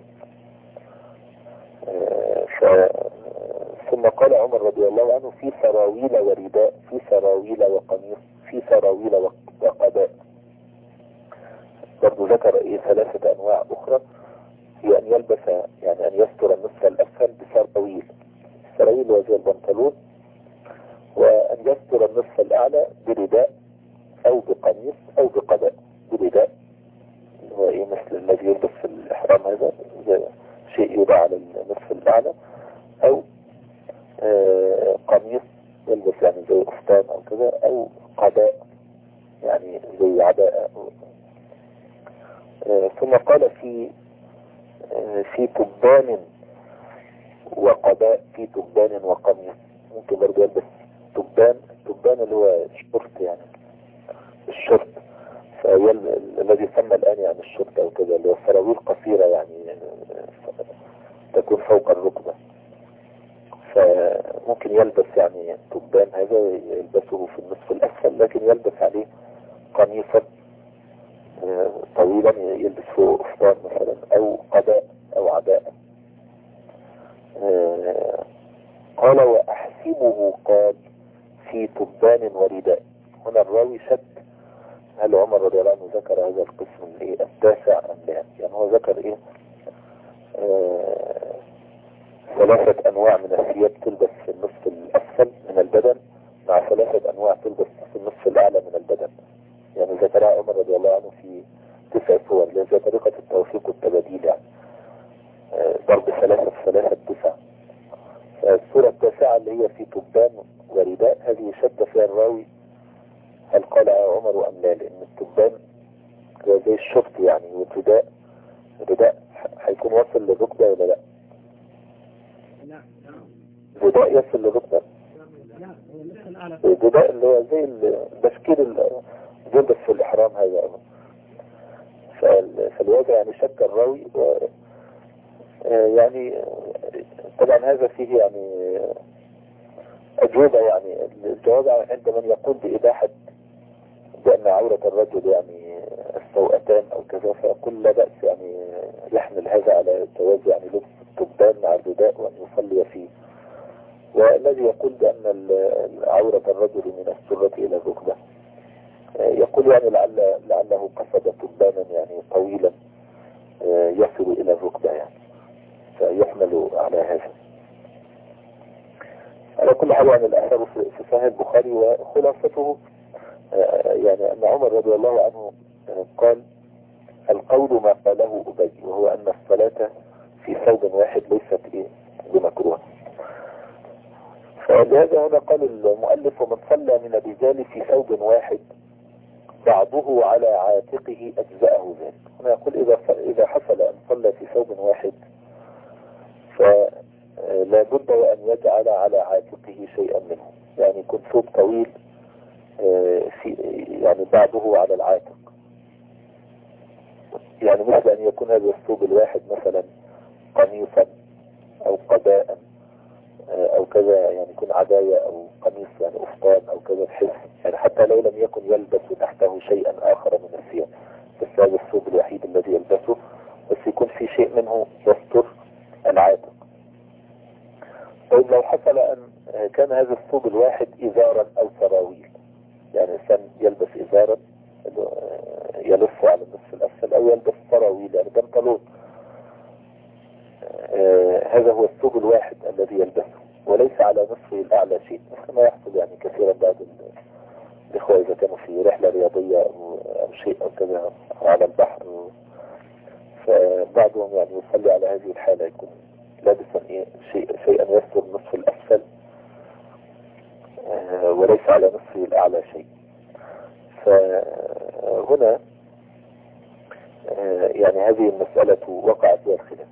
ف... ثم قال عمر رضي الله عنه: في سراويل ورداء، في سراويل وقميص، في سراويل وقباء. برضو ذكر إيه ثلاثة أنواع أخرى، هي أن يلبس يعني أن يستر النصف الأسفل بسراويل، السراويل وزي البنطلون، وأن يستر النصف الأعلى برداء أو بقميص أو بقباء. برداء هو إيه مثل الذي يلبس في الإحرام، هذا شيء يوضع على النصف الأعلى، أو آه قميص يلبس يعني زي قفطان أو كذا، أو قباء يعني زي عباءة. آه ثم قال: في آه في تبان وقباء، في تبان وقميص. ممكن برضه يلبس تبان، التبان اللي هو الشرط يعني الشرط، الذي يسمى الآن يعني الشرط أو كذا، اللي هو سراويل قصيرة يعني تكون فوق الركبة. فممكن يلبس يعني تبان هذا يلبسه في النصف الأسفل، لكن يلبس عليه قميصا طويلا يلبس فوق قفطان مثلا، أو قباء أو عباءة. قال: وأحسبه قال: في تبان ورداء. هنا الراوي شد هل عمر رضي الله عنه ذكر هذا القسم الايه التاسع ام لا؟ يعني هو ذكر ايه آه ثلاثة انواع من الثياب تلبس في النصف الاسفل من البدن، مع ثلاثة انواع تلبس في النصف الاعلى من البدن. يعني ذكرها عمر رضي الله عنه في تسع صور، لذا طريقة التوفيق والتباديل يعني آه ضرب ثلاثة في ثلاثة تسعة. الصورة التاسعة اللي هي في تبان ورداء، هذه شك فيها الراوي هل قال عمر ام لا، لان التبان هو زي الشفط يعني، والرداء الرداء هيكون واصل للركبة ولا لا؟ الرداء يصل للركبة؟ الرداء اللي هو زي البشكير اللي بيلبس في الإحرام هذا. فالوضع يعني شك الراوي و يعني طبعا هذا فيه يعني أجوبة. يعني الجواب عند من يقول بإباحة بأن عورة الرجل يعني السوءتان أو كذا، فيقول لا بأس يعني يحمل هذا على جواز يعني لبس التبان مع الرداء وأن يصلي فيه. والذي يقول بأن عورة الرجل من السرة إلى الركبة يقول يعني لعل لعله قصد تبانا يعني طويلا يصل إلى الركبة يعني، فيحمل على هذا. على كل حال يعني الأثر في صحيح البخاري، وخلاصته يعني أن عمر رضي الله عنه قال القول ما قاله أبي، وهو أن الصلاة في ثوب واحد ليست إيه بمكروه. فلهذا هنا قال المؤلف ومن صلى من الرجال في ثوب واحد بعضه على عاتقه أجزأه ذلك. هنا يقول إذا إذا حصل أن صلى في ثوب واحد فلا بد وأن يجعل على عاتقه شيئا منه، يعني يكون ثوب طويل في يعني بعضه على العاتق، يعني مثل أن يكون هذا الثوب الواحد مثلا قميصا أو قباء أو كذا، يعني يكون عباية أو قميص يعني أفطان أو كذا، بحيث يعني حتى لو لم يكن يلبس تحته شيئا آخر من الثياب، بس هذا الثوب الوحيد الذي يلبسه، بس يكون في شيء منه يستر العاتق. طيب لو حصل أن كان هذا الثوب الواحد إزارا أو سراويل، يعني الإنسان يلبس إزارا يلف على النصف الأسفل أو يلبس سراويل يعني بنطلون، آه هذا هو الثوب الواحد الذي يلبسه وليس على نصفه الأعلى شيء، مثل ما يحصل يعني كثيرا بعض الإخوة إذا كانوا في رحلة رياضية أو, أو شيء أو كذا أو على البحر، فبعضهم يعني يصلي على هذه الحالة يكون لابسا إيه شيء شيئا يستر النصف الأسفل آه وليس على نصفه الأعلى شيء. فهنا آه يعني هذه المسألة وقع فيها الخلاف.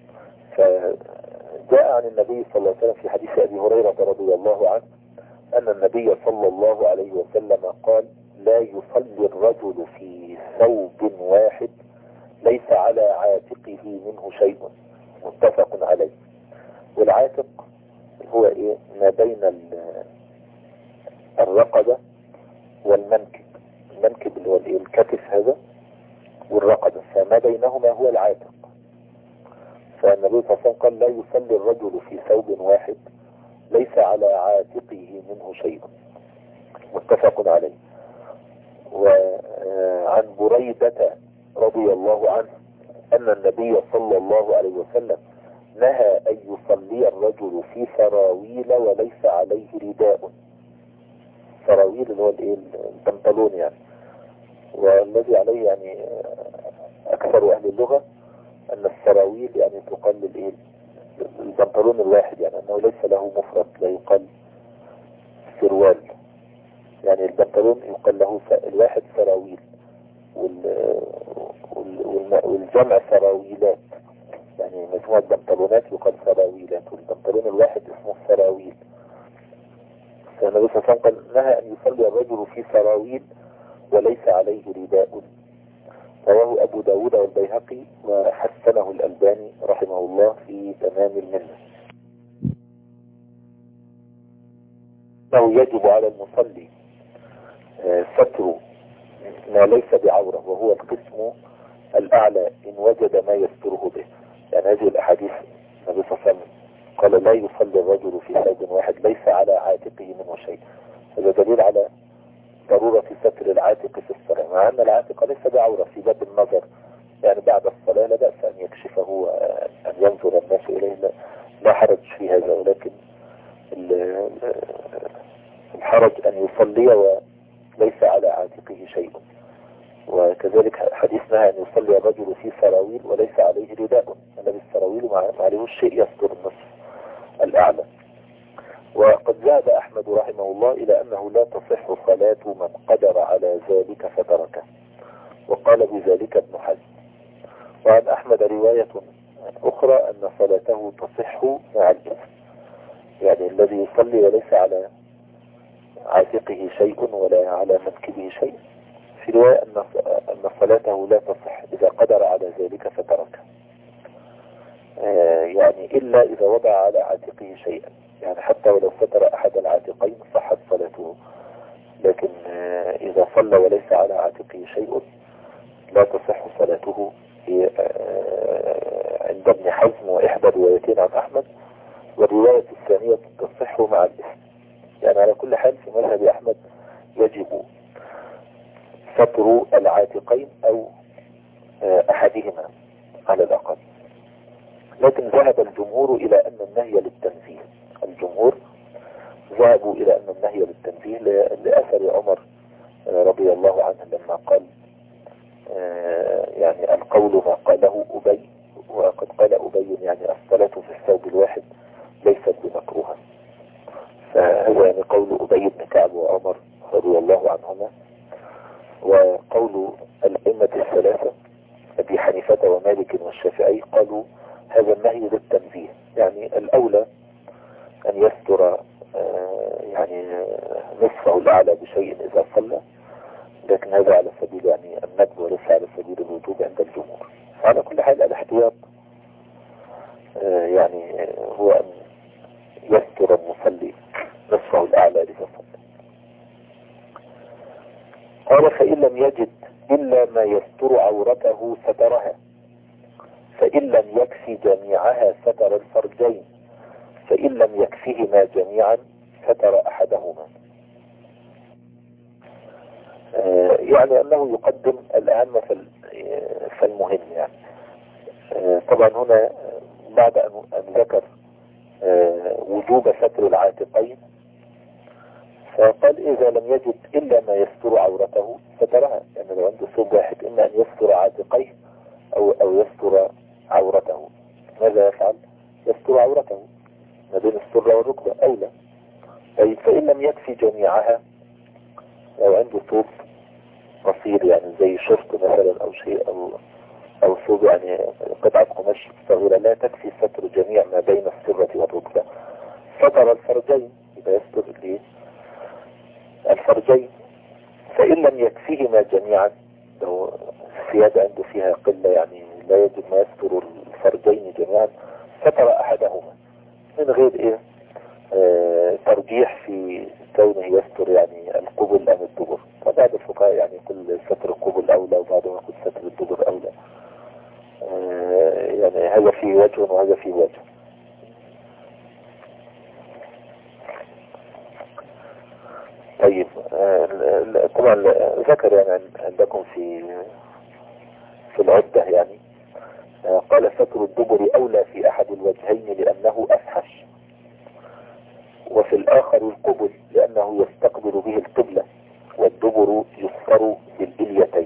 فجاء عن النبي صلى الله عليه وسلم في حديث أبي هريرة رضي الله عنه أن النبي صلى الله عليه وسلم قال لا يصلي الرجل في ثوب واحد ليس على عاتقه منه شيء، متفق عليه. والعاتق هو إيه ما بين الرقبة والمنكب، المنكب اللي هو الإيه الكتف هذا والرقبة، فما بينهما هو العاتق. فالنبي صلى الله عليه وسلم قال لا يصلي الرجل في ثوب واحد ليس على عاتقه منه شيء، متفق عليه. وعن بريدة رضي الله عنه أن النبي صلى الله عليه وسلم نهى أن يصلي الرجل في سراويل وليس عليه رداء. سراويل اللي هو البنطلون يعني، والذي عليه يعني أكثر أهل اللغة أن السراويل يعني تقال للإيه البنطلون الواحد، يعني أنه ليس له مفرد، لا يقال سروال، يعني البنطلون يقال له الواحد سراويل والجمع سراويلات، يعني مجموعة بنطلونات يقال سراويلات، والبنطلون الواحد اسمه سراويل. فالنبي صلى الله عليه وسلم قال نهى أن يصلي الرجل في سراويل وليس عليه رداء. رواه أبو داود والبيهقي وحسنه الألباني رحمه الله في تمام المنة. أنه يجب على المصلي ستر ما ليس بعورة، وهو القسم الأعلى إن وجد ما يستره به. يعني هذه الأحاديث النبي صلى الله عليه وسلم قال لا يصلي الرجل في ثوب واحد ليس على عاتقه منه شيء، هذا دليل على ضرورة ستر العاتق في الصلاة، مع أن العاتق ليس بعورة في باب النظر، يعني بعد الصلاة لا بأس أن يكشفه وأن ينظر الناس إليه، لا, لا حرج في هذا، ولكن الحرج أن يصلي وليس على عاتقه شيء. وكذلك حديث نهى أن يصلي الرجل في سراويل وليس عليه رداء، الذي السراويل ما عليه الشيء يستر النصف الأعلى. وقد ذهب أحمد رحمه الله إلى أنه لا تصح صلاة من قدر على ذلك فتركه، وقال بذلك ابن حزم. وعن أحمد رواية أخرى أن صلاته تصح مع الإثم، يعني الذي يصلي وليس على عاتقه شيء ولا على منكبه شيء، في رواية أن أن صلاته لا تصح إذا قدر على ذلك فتركه، آه يعني إلا إذا وضع على عاتقه شيئا، يعني حتى ولو ستر أحد العاتقين صحت صلاته، لكن آه إذا صلى وليس على عاتقه شيء لا تصح صلاته آه عند ابن حزم وإحدى الروايتين عن أحمد، والرواية الثانية تصح مع الإثم. يعني على كل حال في مذهب أحمد يجب ستر العاتقين أو آه أحدهما على الأقل، لكن ذهب الجمهور إلى أن النهي للتنزيه. الجمهور ذهبوا إلى أن النهي للتنزيه لأثر عمر رضي الله عنه لما قال يعني القول ما قاله أبي، وقد قال أبي يعني الصلاة في الثوب الواحد ليست بمكروهة، فهذا يعني قول أبي بن كعب وعمر رضي الله عنهما. وقول الأئمة الثلاثة أبي حنيفة ومالك والشافعي قالوا هذا النهي للتنزيه، يعني الأولى أن يستر يعني نصفه الأعلى بشيء إذا صلى، لكن هذا على سبيل يعني الندب وليس على سبيل الوجوب عند الجمهور. على كل حال الاحتياط يعني هو أن يستر المصلي نصفه الأعلى إذا صلى. قال فإن لم يجد إلا ما يستر عورته سترها، فإن لم يكفي جميعها ستر الفرجين، فإن لم يكفيهما جميعا ستر أحدهما. آه يعني أنه يقدم الأهم فالمهم، يعني آه طبعا هنا بعد أن ذكر آه وجوب ستر العاتقين، فقال إذا لم يجد إلا ما يستر عورته سترها، يعني لو عنده ثوب واحد إما أن يستر عاتقيه أو, أو يستر عورته، ماذا يفعل؟ يستر عورته ما بين السرة والركبة أولى. طيب فإن لم يكفي جميعها، لو عنده ثوب قصير يعني زي شرط مثلا أو شيء أو أو ثوب يعني قطعة قماش صغيرة لا تكفي ستر جميع ما بين السرة والركبة، ستر الفرجين، يبقى يستر ليه الفرجين. فإن لم يكفيهما جميعا، لو السيادة عنده فيها قلة يعني لا يجد ما يستر الفرجين جميعا، ستر أحدهما من غير إيه آه ترجيح في كونه يستر يعني القبل أم الدبر. فبعض الفقهاء يعني كل ستر القبل أولى وبعضهم يقول ستر الدبر أولى، آه يعني هذا فيه وجه وهذا فيه وجه. طيب آه طبعا ذكر يعني عندكم في في العدة يعني آه قال ستر الدبر أولى في أحد الوجهين لأنه أفحش، وفي الآخر القبل لأنه يستقبل به القبلة، والدبر يستر بالإليتين.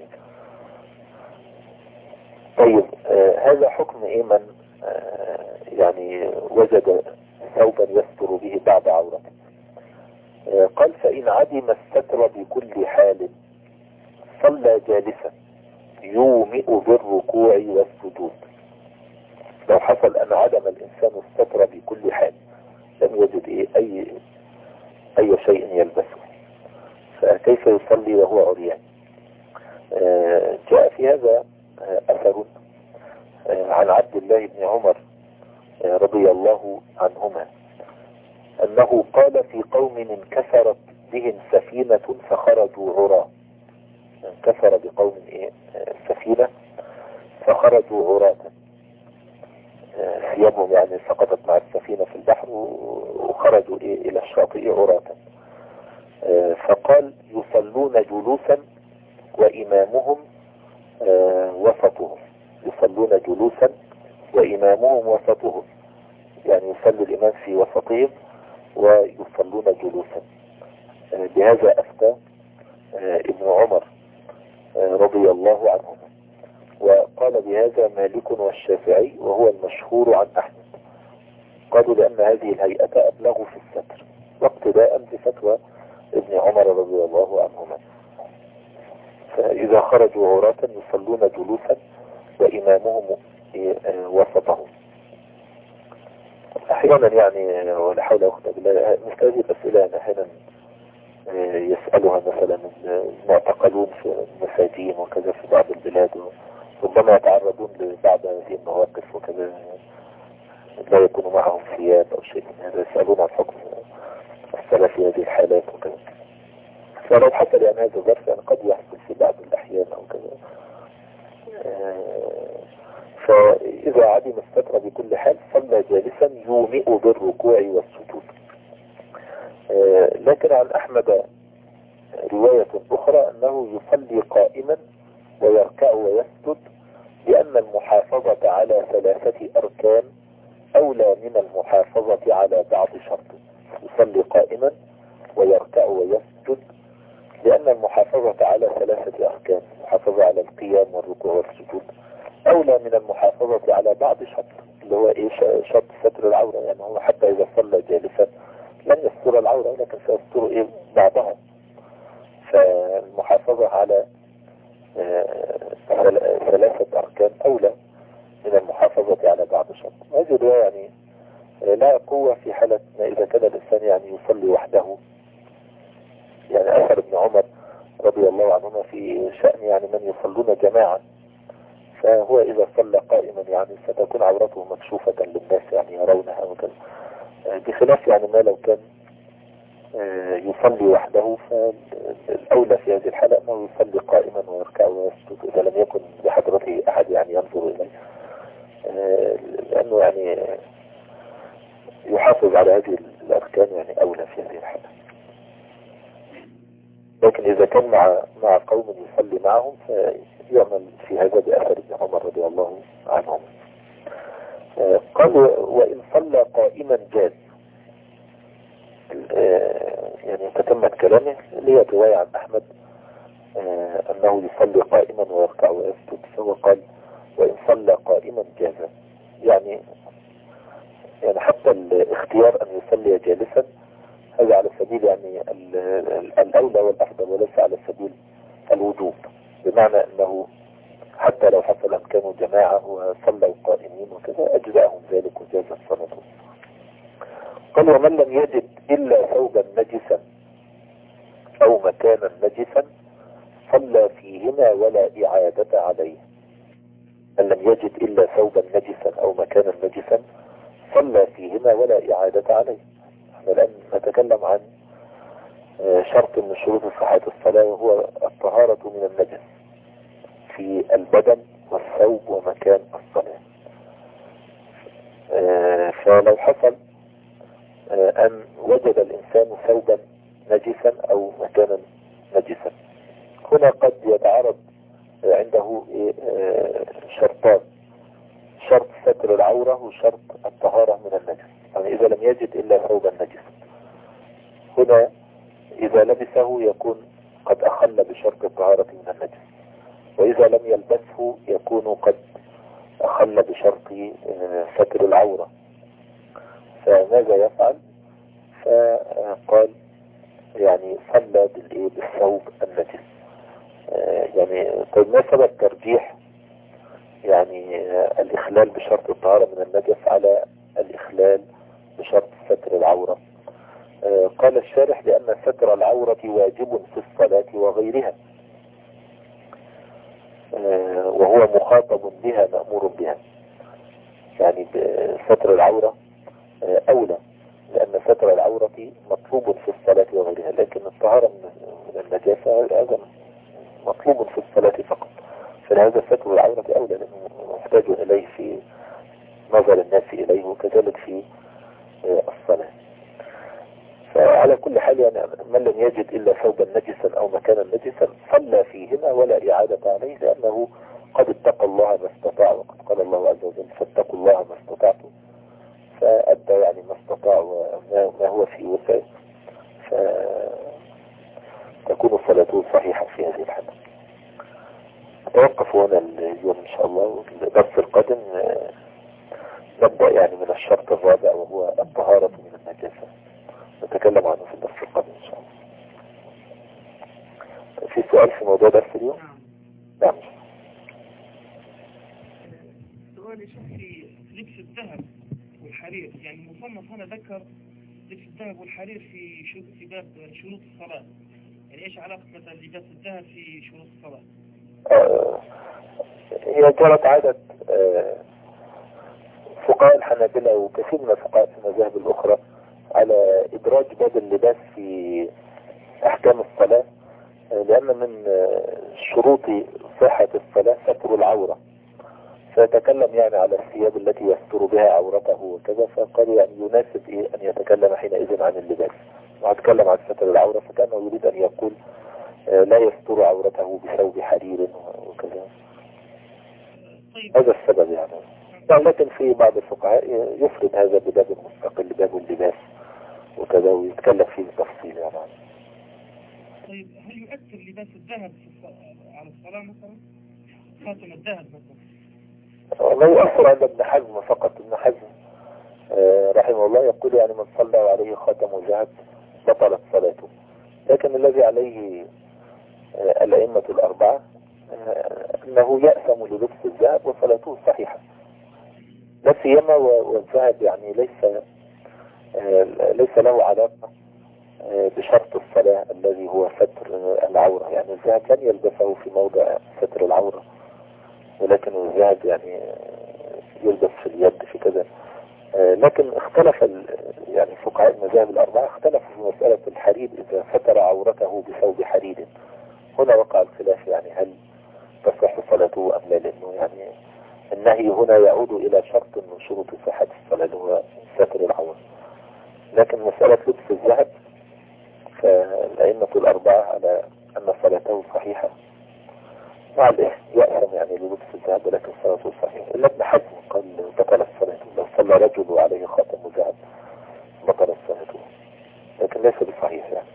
طيب آه هذا حكم إيه من آه يعني وجد ثوبا يستر به بعض عورته. آه قال فإن عدم الستر بكل حال صلى جالسا يومئ بالركوع والسجود. لو حصل أن عدم الإنسان الستر بكل حال، لم يجد إيه أي أي شيء يلبسه، فكيف يصلي وهو عريان؟ آه جاء في هذا آه أثر آه عن عبد الله بن عمر آه رضي الله عنهما أنه قال في قوم انكسرت بهم سفينة فخرجوا عراة. انكسر بقوم إيه آه سفينة فخرجوا عراة، ثيابهم يعني سقطت مع السفينة في البحر وخرجوا إيه إلى الشاطئ عراة. فقال يصلون جلوسا وإمامهم وسطهم. يصلون جلوسا وإمامهم وسطهم، يعني يصلي الإمام في وسطهم ويصلون جلوسا. بهذا أفتى ابن عمر رضي الله عنهما، وقال بهذا مالك والشافعي وهو المشهور عن أحمد. قالوا لأن هذه الهيئة أبلغ في الستر، واقتداء بفتوى ابن عمر رضي الله عنهما. فإذا خرجوا عراة يصلون جلوسا وإمامهم وسطهم. أحيانا يعني ولا حول ولا قوة إلا بالله مثل هذه الأسئلة يعني أحيانا يسألها مثلا المعتقلون في المساجين وكذا في بعض البلاد، ربما يتعرضون لبعض هذه المواقف وكذا لا يكون معهم ثياب أو شيء من هذا، يسألون عن حكم الصلاة في هذه الحالات وكذا. فلو حصل يعني هذا الظرف يعني قد يحصل في بعض الأحيان أو كذا. فإذا عدم الستر بكل حال صلى جالسا يومئ بالركوع والسجود. لكن عن أحمد رواية أخرى أنه يصلي قائما ويركع ويسجد، لأن المحافظة على ثلاثة أركان أولى من المحافظة على بعض شرط. يصلي قائما ويركع ويسجد لأن المحافظة على ثلاثة أركان، المحافظة على القيام والركوع والسجود أولى من المحافظة على بعض شرط، اللي هو إيه؟ شرط ستر العورة. يعني هو حتى إذا صلى جالسا لن يستر العورة لكن سيستر إيه؟ بعضها. فالمحافظة على ثلاثة أركان أولى من المحافظة على بعض شرط. هذه الرواية يعني لا قوة في حالة ما إذا كان الإنسان يعني يصلي وحده. يعني أثر ابن عمر رضي الله عنهما في شأن يعني من يصلون جماعة، فهو إذا صلى قائما يعني ستكون عورته مكشوفة للناس يعني يرونها وكذا، بخلاف يعني ما لو كان يصلي وحده. فالأولى في هذه الحالة أنه يصلي قائما ويركع ويسجد إذا لم يكن بحضرته أحد يعني ينظر إليه، لأنه يعني يحافظ على هذه الأركان يعني أولى في هذه الحالة. لكن إذا كان مع مع قوم يصلي معهم فيعمل في هذا بأثر ابن عمر رضي الله عنهم. قال وإن صلى قائما جاز. يعني تتمت كلامه اللي هي رواية عن أحمد أنه يصلي قائما ويركع ويسجد، فهو قال وإن صلى قائما جاز. يعني يعني حتى الاختيار أن يصلي جالسا هذا على سبيل يعني الأولى والأفضل وليس على سبيل الوجوب، بمعنى أنه حتى لو حصل أن كانوا جماعة وصلوا قائمين وكذا أجزاءهم ذلك وجاز الصلاة. قال ومن لم يجد إلا ثوبا نجسا أو مكانا نجسا صلى فيهما ولا إعادة عليه. من لم يجد إلا ثوبا نجسا أو مكانا نجسا صلى فيهما ولا إعادة عليه. احنا الآن نتكلم عن شرط من شروط صحة الصلاة وهو الطهارة من النجس في البدن والثوب ومكان الصلاة. فلو حصل أن وجد الإنسان ثوبا نجسا أو مكانا نجسا، هنا قد يتعارض عنده شرطان: شرط ستر العورة وشرط الطهارة من النجس. يعني إذا لم يجد إلا ثوبا نجسا، هنا إذا لبسه يكون قد أخل بشرط الطهارة من النجس، وإذا لم يلبسه يكون قد أخل بشرط ستر العورة. فماذا يفعل؟ فقال يعني صلى بالثوب النجس. يعني طيب ما سبب ترجيح يعني الإخلال بشرط الطهارة من النجس على الإخلال بشرط ستر العورة؟ قال الشارح لأن ستر العورة واجب في الصلاة وغيرها، وهو مخاطب بها مأمور بها. يعني ستر العورة أولى لأن ستر العورة مطلوب في الصلاة وغيرها، لكن الطهارة من النجاسة هذا مطلوب في الصلاة فقط، فلهذا ستر العورة أولى لأنه محتاج إليه في نظر الناس إليه وكذلك في الصلاة. على كل حال يعني من لم يجد إلا ثوبا نجسا أو مكانا نجسا صلى فيهما ولا إعادة عليه، لأنه قد اتقى الله ما استطاع، وقد قال الله عز وجل فاتقوا الله ما استطعتم، فأدى يعني ما استطاع وما هو في وسعه، فتكون صلاته صحيحة في هذه الحالة. نتوقف هنا اليوم إن شاء الله، والدرس القادم نبدأ يعني من الشرط الرابع وهو الطهارة من النجاسة، نتكلم عنه في الدرس القادم إن شاء الله. في سؤال في موضوع درس اليوم؟ نعم. سؤالي في لبس الذهب والحرير، يعني المصنف هنا ذكر لبس الذهب والحرير في شروط في باب شروط الصلاة، يعني ايش علاقة مثلا لباس الذهب في شروط الصلاة؟ آه هي جرت عادة آه فقهاء الحنابلة وكثير من الفقهاء في المذاهب الأخرى على إدراج باب اللباس في أحكام الصلاة، آه لأن من آه شروط صحة الصلاة ستر العورة، فيتكلم يعني على الثياب التي يستر بها عورته وكذا، فقال يعني يناسب إيه أن يتكلم حينئذ عن اللباس، وهتكلم عن ستر العورة، فكانه يريد أن يقول آه لا يستر عورته بثوب حرير وكذا. هذا السبب يعني. لكن في بعض الفقهاء يفرد هذا بباب مستقل، باب اللباس وكذا، ويتكلم فيه بالتفصيل يعني. طيب هل يؤثر لباس الذهب على الصلاة مثلا؟ خاتم الذهب مثلا؟ لا يؤثر عند ابن حزم فقط. ابن حزم آه رحمه الله يقول يعني من صلى وعليه خاتم ذهب بطلت صلاته، لكن الذي عليه آه الأئمة الأربعة آه أنه يأثم للبس الذهب وصلاته صحيحة، لا سيما والذهب يعني ليس آه ليس له علاقة آه بشرط الصلاة الذي هو ستر العورة، يعني الذهب لن يلبسه في موضع ستر العورة، ولكن الذهب يعني يلبس في اليد في كذا. آه لكن اختلف يعني فقهاء المذاهب الأربعة اختلفوا في مسألة الحرير إذا ستر عورته بثوب حرير، هنا وقع الخلاف يعني هل تصح صلاته أم لا، لأنه يعني النهي هنا يعود إلى شرط من شروط صحة الصلاة اللي هو ستر العورة. لكن مسألة لبس الذهب فالأئمة الأربعة على أن صلاته صحيحة مع الإثم، يأثم يعني للبس الذهب ولكن صلاته صحيحة. إلا ابن حزم قال بطلت صلاته، لو صلى رجل وعليه خاتم ذهب بطلت صلاته، لكن ليس بصحيح يعني.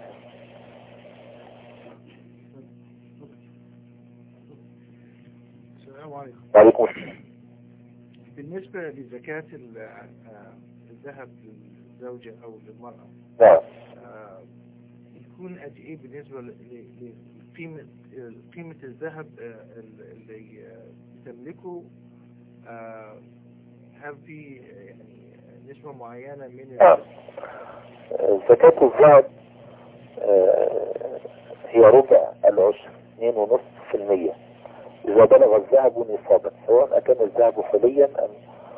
السلام عليكم. وعليكم السلام. بالنسبة لزكاة الذهب للزوجة أو للمرأة، نعم، يكون قد إيه بالنسبة لقيمة قيمة الذهب اللي تملكه؟ هل في يعني نسبة معينة من نعم. زكاة الذهب هي ربع العشر، اثنين ونصف في المية إذا بلغ الذهب نصابا، سواء أكان الذهب حليا أم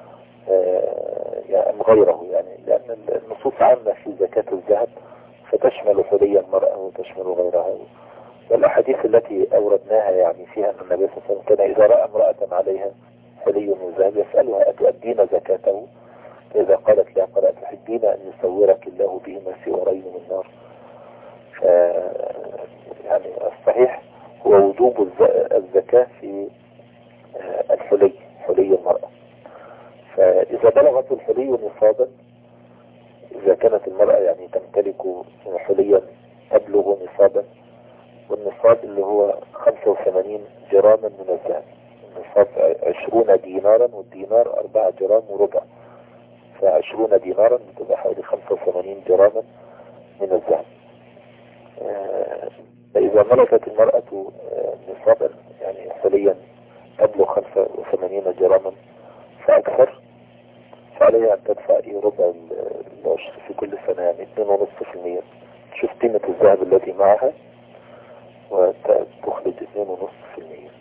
أم غيره، يعني لأن النصوص عامة في زكاة الذهب فتشمل حلي المرأة وتشمل غيرها، والأحاديث التي أوردناها يعني فيها أن النبي صلى الله عليه وسلم كان إذا رأى امرأة عليها حلي من ذهب يسألها أتؤدين زكاته؟ إذا قالت لا قال تحبين أن يصورك الله بهما سوارين من نار. يعني الصحيح هو وجوب الزكاة في الحلي، حلي المرأة. فإذا بلغت الحلي نصابا، إذا كانت المرأة يعني تمتلك حليا تبلغ نصابا، والنصاب اللي هو خمسة وثمانين جراما من الذهب، النصاب عشرون دينارا، والدينار أربعة جرام وربع، فعشرون دينارا بتبقى حوالي خمسة وثمانين جراما من الذهب. فإذا ملكت المرأة نصابا يعني حليا تبلغ خمسة وثمانين جراما فأكثر، فعليها أن تدفع ربع العشر في كل سنة، يعني اثنين ونصف في المية. تشوف قيمة الذهب التي معها وتخرج اثنين ونصف في المية.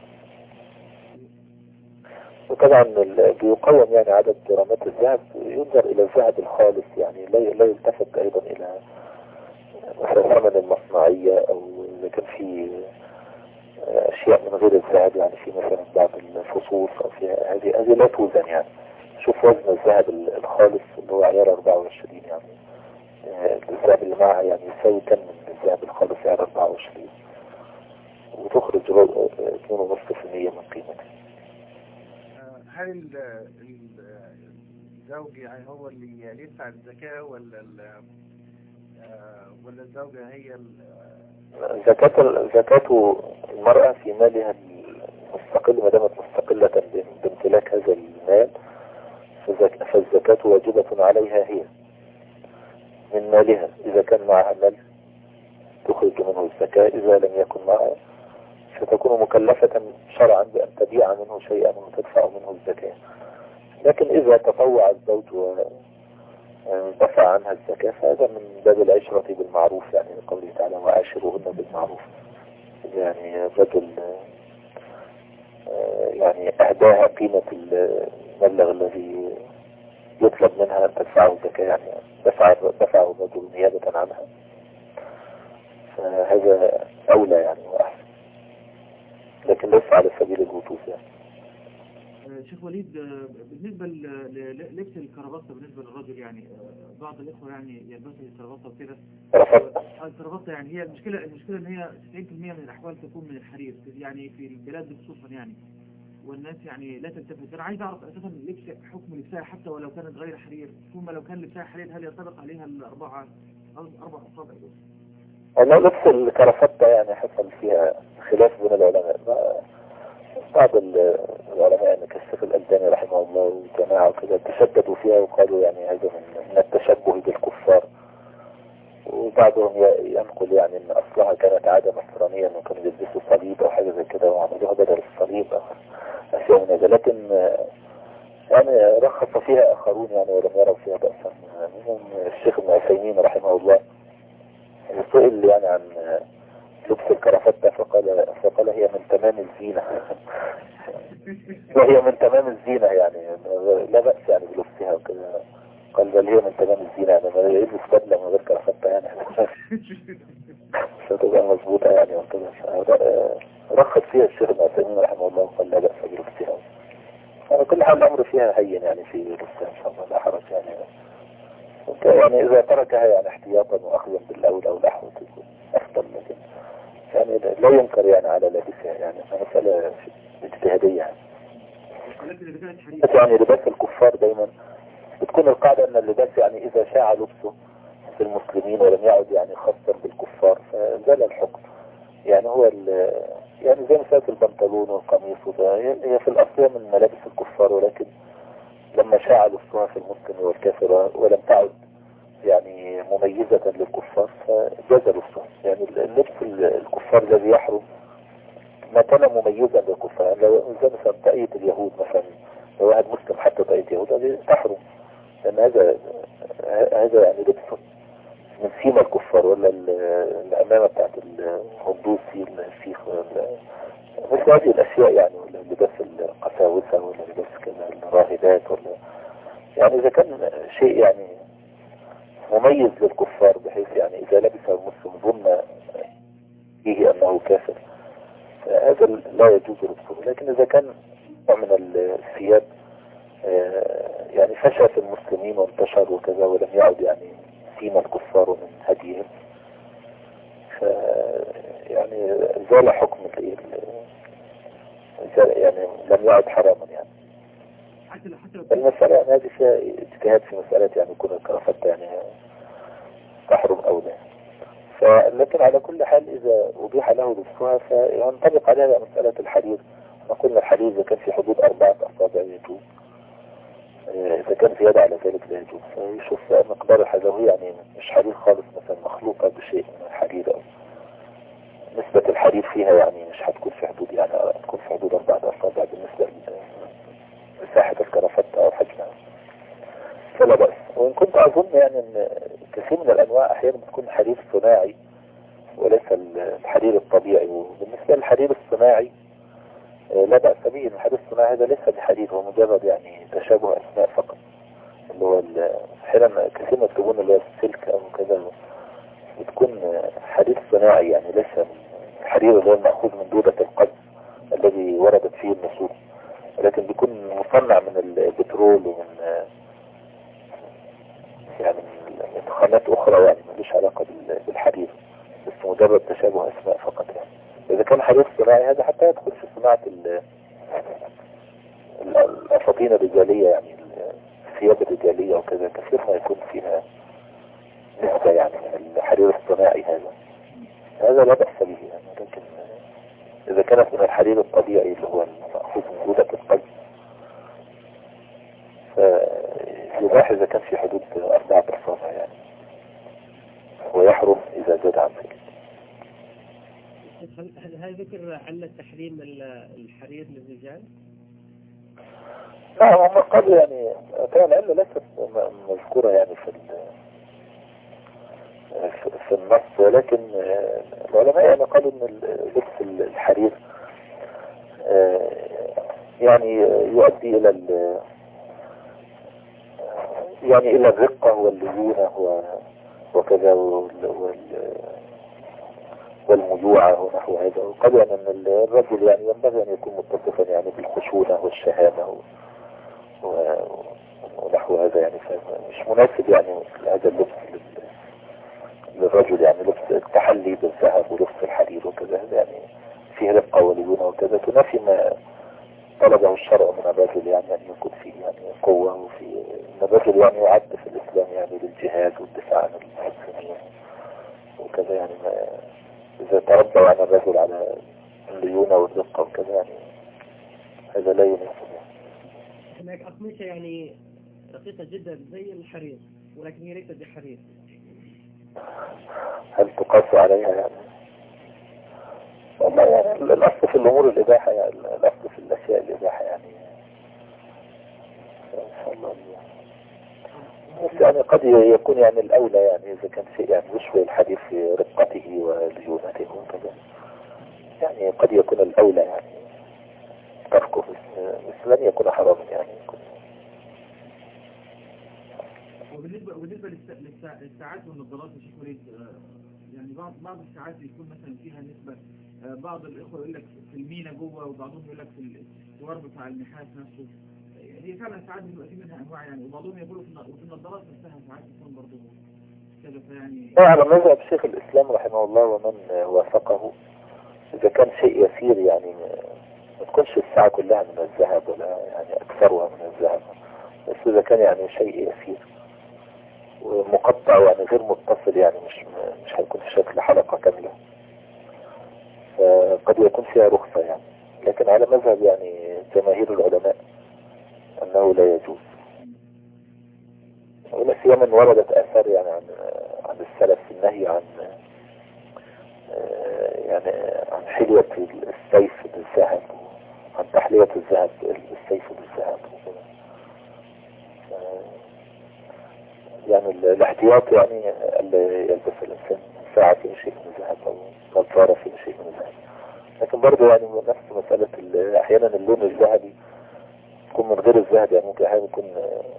وطبعا بيقوم يعني عدد جرامات الذهب، ينظر إلى الذهب الخالص، يعني لا لا يلتفت أيضا إلى مثلا ثمن المصنعية، أو إذا كان في أشياء من غير الذهب، يعني في مثلا بعض الفصوص أو في هذه هذه لا توزن. يعني شوف وزن الذهب الخالص اللي هو عيار أربعة وعشرين، يعني الذهب اللي اللي معها يعني يساوي كم من الذهب الخالص يعني أربعة وعشرين، وتخرج اثنين ونص في المية من قيمته. هل ال- ال- الزوج يعني هو اللي يدفع الزكاة ولا ال- آه، ولا الزوجة هي ال- زكاة زكاة المرأة في مالها المستقل ما دامت مستقلة بامتلاك هذا المال، فزك- فالزكاة واجبة عليها هي من مالها. إذا كان معها مال تخرج منه الزكاة، إذا لم يكن معها فتكون مكلفة شرعا بأن تبيع منه شيئا وتدفع منه الزكاة. لكن إذا تطوع الزوج ودفع عنها الزكاة فهذا من باب العشرة بالمعروف، يعني قوله تعالى وعاشروهن بالمعروف. يعني الرجل يعني أهداها قيمة المبلغ الذي يطلب منها أن تدفعه الزكاة، يعني دفع دفعه الرجل نيابة عنها، فهذا أولى يعني وأحسن، لكن ليس على سبيل الوجوب يعني. شيخ وليد، بالنسبة للبس الكرافطة بالنسبة للرجل، يعني بعض الإخوة يعني يلبسوا الكرافطة وكده. الكرافطة يعني هي المشكلة المشكلة إن هي تسعين بالمئة من الأحوال تكون من الحرير، يعني في البلاد خصوصا يعني، والناس يعني لا تلتفت. أنا عايز أعرف أساسا لبس حكم لبسها حتى ولو كانت غير حرير، ثم لو كان لبسها حرير هل ينطبق عليها الأربعة أربع أصابع دول؟ أنا لبس الكرافطة يعني حصل فيها خلاف بين العلماء. بعض العلماء يعني كالشيخ الألباني رحمه الله وجماعة وكذا تشددوا فيها وقالوا يعني هذا من التشبه بالكفار، وبعضهم ينقل يعني ان اصلها كانت عادة نصرانية انه كانوا يلبسوا صليب او حاجة زي كده وعملوها بدل الصليب او اشياء من هذا، لكن يعني رخص فيها اخرون يعني ولم يروا فيها بأسا. منهم الشيخ ابن عثيمين رحمه الله سئل يعني عن لبس الكرافتة فقال فقال هي من تمام الزينة وهي من تمام الزينة يعني لا بأس يعني بلبسها وكذا. قال بل هي من تمام الزينة، يعني ما يلبس بدلة من غير كرافتة يعني ستبقى مظبوطة يعني وكذا. رخص فيها الشيخ ابن عثيمين رحمه الله وقال لا بأس بلبسها. يعني كل حال الأمر فيها هين يعني في لبسها إن شاء الله لا حرج يعني. يعني إذا تركها يعني احتياطا وأخذا بالأولى أو الأحوط يكون أفضل، لكن يعني لا ينكر يعني على لابسها، يعني مسألة اجتهادية يعني. يعني لباس الكفار دايما بتكون القاعدة أن اللباس يعني إذا شاع لبسه في المسلمين ولم يعد يعني خاصا بالكفار فزال الحكم. يعني هو يعني زي مسألة البنطلون والقميص وده هي في الأصل من ملابس الكفار، ولكن لما شاع لبسها في المسلم والكافر ولم تعد يعني مميزة للكفار فجاز لبسها. يعني اللبس الكفار الذي يحرم ما كان مميزا للكفار، لو زي مثلا طاقية اليهود مثلا، لو واحد مسلم حتى طاقية يهود هذه تحرم، لأن هذا هذا يعني لبس من سيما الكفار. ولا الأمامة بتاعت الهندوسي السيخ مثل هذه الأشياء يعني، ولا لباس القساوسة ولا لباس كذا الراهبات، ولا يعني إذا كان شيء يعني مميز للكفار بحيث يعني إذا لبس المسلم ظن فيه أنه كافر هذا لا يجوز لبسه. لكن إذا كان من الثياب يعني فشى في المسلمين وانتشر وكذا ولم يعد يعني سيما الكفار من هديهم ف يعني زال حكم يعني لم يعد حراما يعني. المسألة يعني هذه فيها اجتهاد في مسألة يعني يكون الكرافتة يعني تحرم أو لا. فلكن على كل حال إذا أبيح له لبسها فينطبق عليها مسألة الحرير. قلنا الحرير إذا كان في حدود أربعة أصابع يجوز، إذا كان زيادة على ذلك لا يجوز. فيشوف مقدار الحذوية يعني مش حرير خالص مثلا مخلوقة بشيء من الحرير أو نسبة الحرير فيها يعني مش هتكون في حدود يعني هتكون في حدود أربعة أصابع بالنسبة لمساحة الكرافتة أو حجمها فلا بأس. وإن كنت أظن يعني أن كثير من الأنواع أحيانا بتكون حرير صناعي وليس الحرير الطبيعي. وبالنسبة للحرير الصناعي لا بأس به. الحرير الصناعي هذا ليس بحرير، هو مجرد يعني تشابه أسماء فقط، اللي هو أحيانا كثير يكتبون اللي هو السلك أو كذا بتكون حرير صناعي يعني ليس الحرير اللي هو المأخوذ من دودة القز الذي وردت فيه النصوص، ولكن بيكون مصنع من البترول ومن يعني من خامات أخرى يعني ملوش ملوش علاقة بال- بالحرير، بس مجرد تشابه اسماء فقط يعني. اذا كان حرير صناعي هذا حتى يدخل في صناعة ال- ال- الاساطين الرجالية، يعني الثياب الرجالية وكذا، كثير ما يكون فيها نسبة يعني الحرير الصناعي هذا هذا لا بأس به يعني. لكن إذا كانت من الحرير الطبيعي اللي هو المأخوذ من جودة القلب فيباح إذا كان في حدود أربعة أصابع يعني، ويحرم إذا زاد عن ذلك. هل ذكر علة تحريم الحرير للرجال؟ نعم، هم قالوا يعني كان العلة ليست مذكورة يعني في في النص، ولكن العلماء يعني قالوا ان لبس الحرير يعني يؤدي الى يعني الى الرقة والليونة وكذا والمجوعة ونحو هذا. وقالوا يعني ان الرجل يعني ينبغي ان يكون متصفا يعني بالخشونة والشهامة ونحو هذا يعني، فمش مناسب يعني هذا اللبس للرجل يعني لبس التحلي بالذهب ولبس الحرير وكذا، يعني فيه رقة وليونة وكذا تنافي ما طلبه الشرع من الرجل يعني أن يكون فيه يعني قوة، وفي أن الرجل يعني يعد في الإسلام يعني للجهاد والدفاع عن المسلمين وكذا يعني. ما إذا تربى عن الرجل على الليونة والرقة وكذا يعني هذا لا يناسب. هناك أقمشة يعني رقيقة جدا زي الحرير ولكن هي ليست بحرير، هل تقاس عليها يعني؟ والله يعني الأصل في الأمور الإباحة يعني، الأصل في الأشياء الإباحة يعني إن شاء الله. بس يعني قد يكون يعني الأولى يعني إذا كان شيء يعني يشبه الحديث في رقته وليونته وكذا يعني قد يكون الأولى يعني تركه، بس لن يكون حراما يعني. وبالنسبة وبالنسبة للساعات والنظارات يا شيخ وليد، يعني بعض بعض الساعات يكون مثلا فيها نسبة، بعض الإخوة يقول لك في المينا جوه وبعضهم يقول لك في الجوار بتاع النحاس نفسه. هي فعلا ساعات بيبقى في منها أنواع يعني، وبعضهم يقولوا في النظارات نفسها ساعات تكون برضه كذا فيعني. على مذهب شيخ الإسلام رحمه الله ومن وافقه، إذا كان شيء يسير يعني ما تكونش الساعة كلها من الذهب ولا يعني أكثرها من الذهب، بس إذا كان يعني شيء يسير ومقطع يعني غير متصل يعني مش مش هيكون في شكل حلقة كاملة فقد يكون فيها رخصة يعني. لكن على مذهب يعني جماهير العلماء أنه لا يجوز، ولا سيما وردت آثار يعني عن عن السلف في النهي عن يعني عن حلية السيف بالذهب، عن تحلية الذهب السيف بالذهب يعني الاحتياط يعني اللي يلبس الإنسان ساعة في شيء من الذهب أو نظارة في شيء من الذهب. لكن برضه يعني نفس مسألة أحيانا اللون الذهبي يكون من غير الذهب يعني، ممكن أحيانا يكون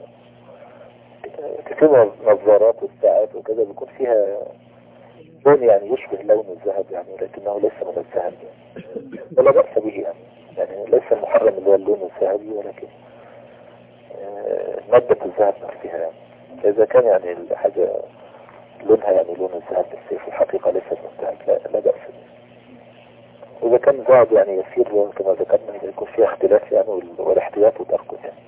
كثير من النظارات والساعات وكذا بيكون فيها لون يعني يشبه لون الذهب يعني، لكنه ليس من الذهب ولا بأس به يعني. يعني ليس المحرم اللي هو اللون الذهبي، ولكن مادة الذهب نفسها يعني. فإذا كان يعني الحاجة لونها يعني لون الذهب بالسيف الحقيقة ليست من الذهب لا, لا بأس به. وإذا كان ذهب يعني يسير كما ذكرنا يكون فيها اختلاف يعني والاحتياط وتأخذ يعني.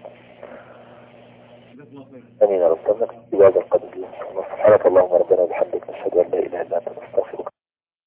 أمين يا رب. نكتب بهذا القدر. سبحانك اللهم ربنا وبحمدك نشهد أن لا إله إلا أنت نستغفرك.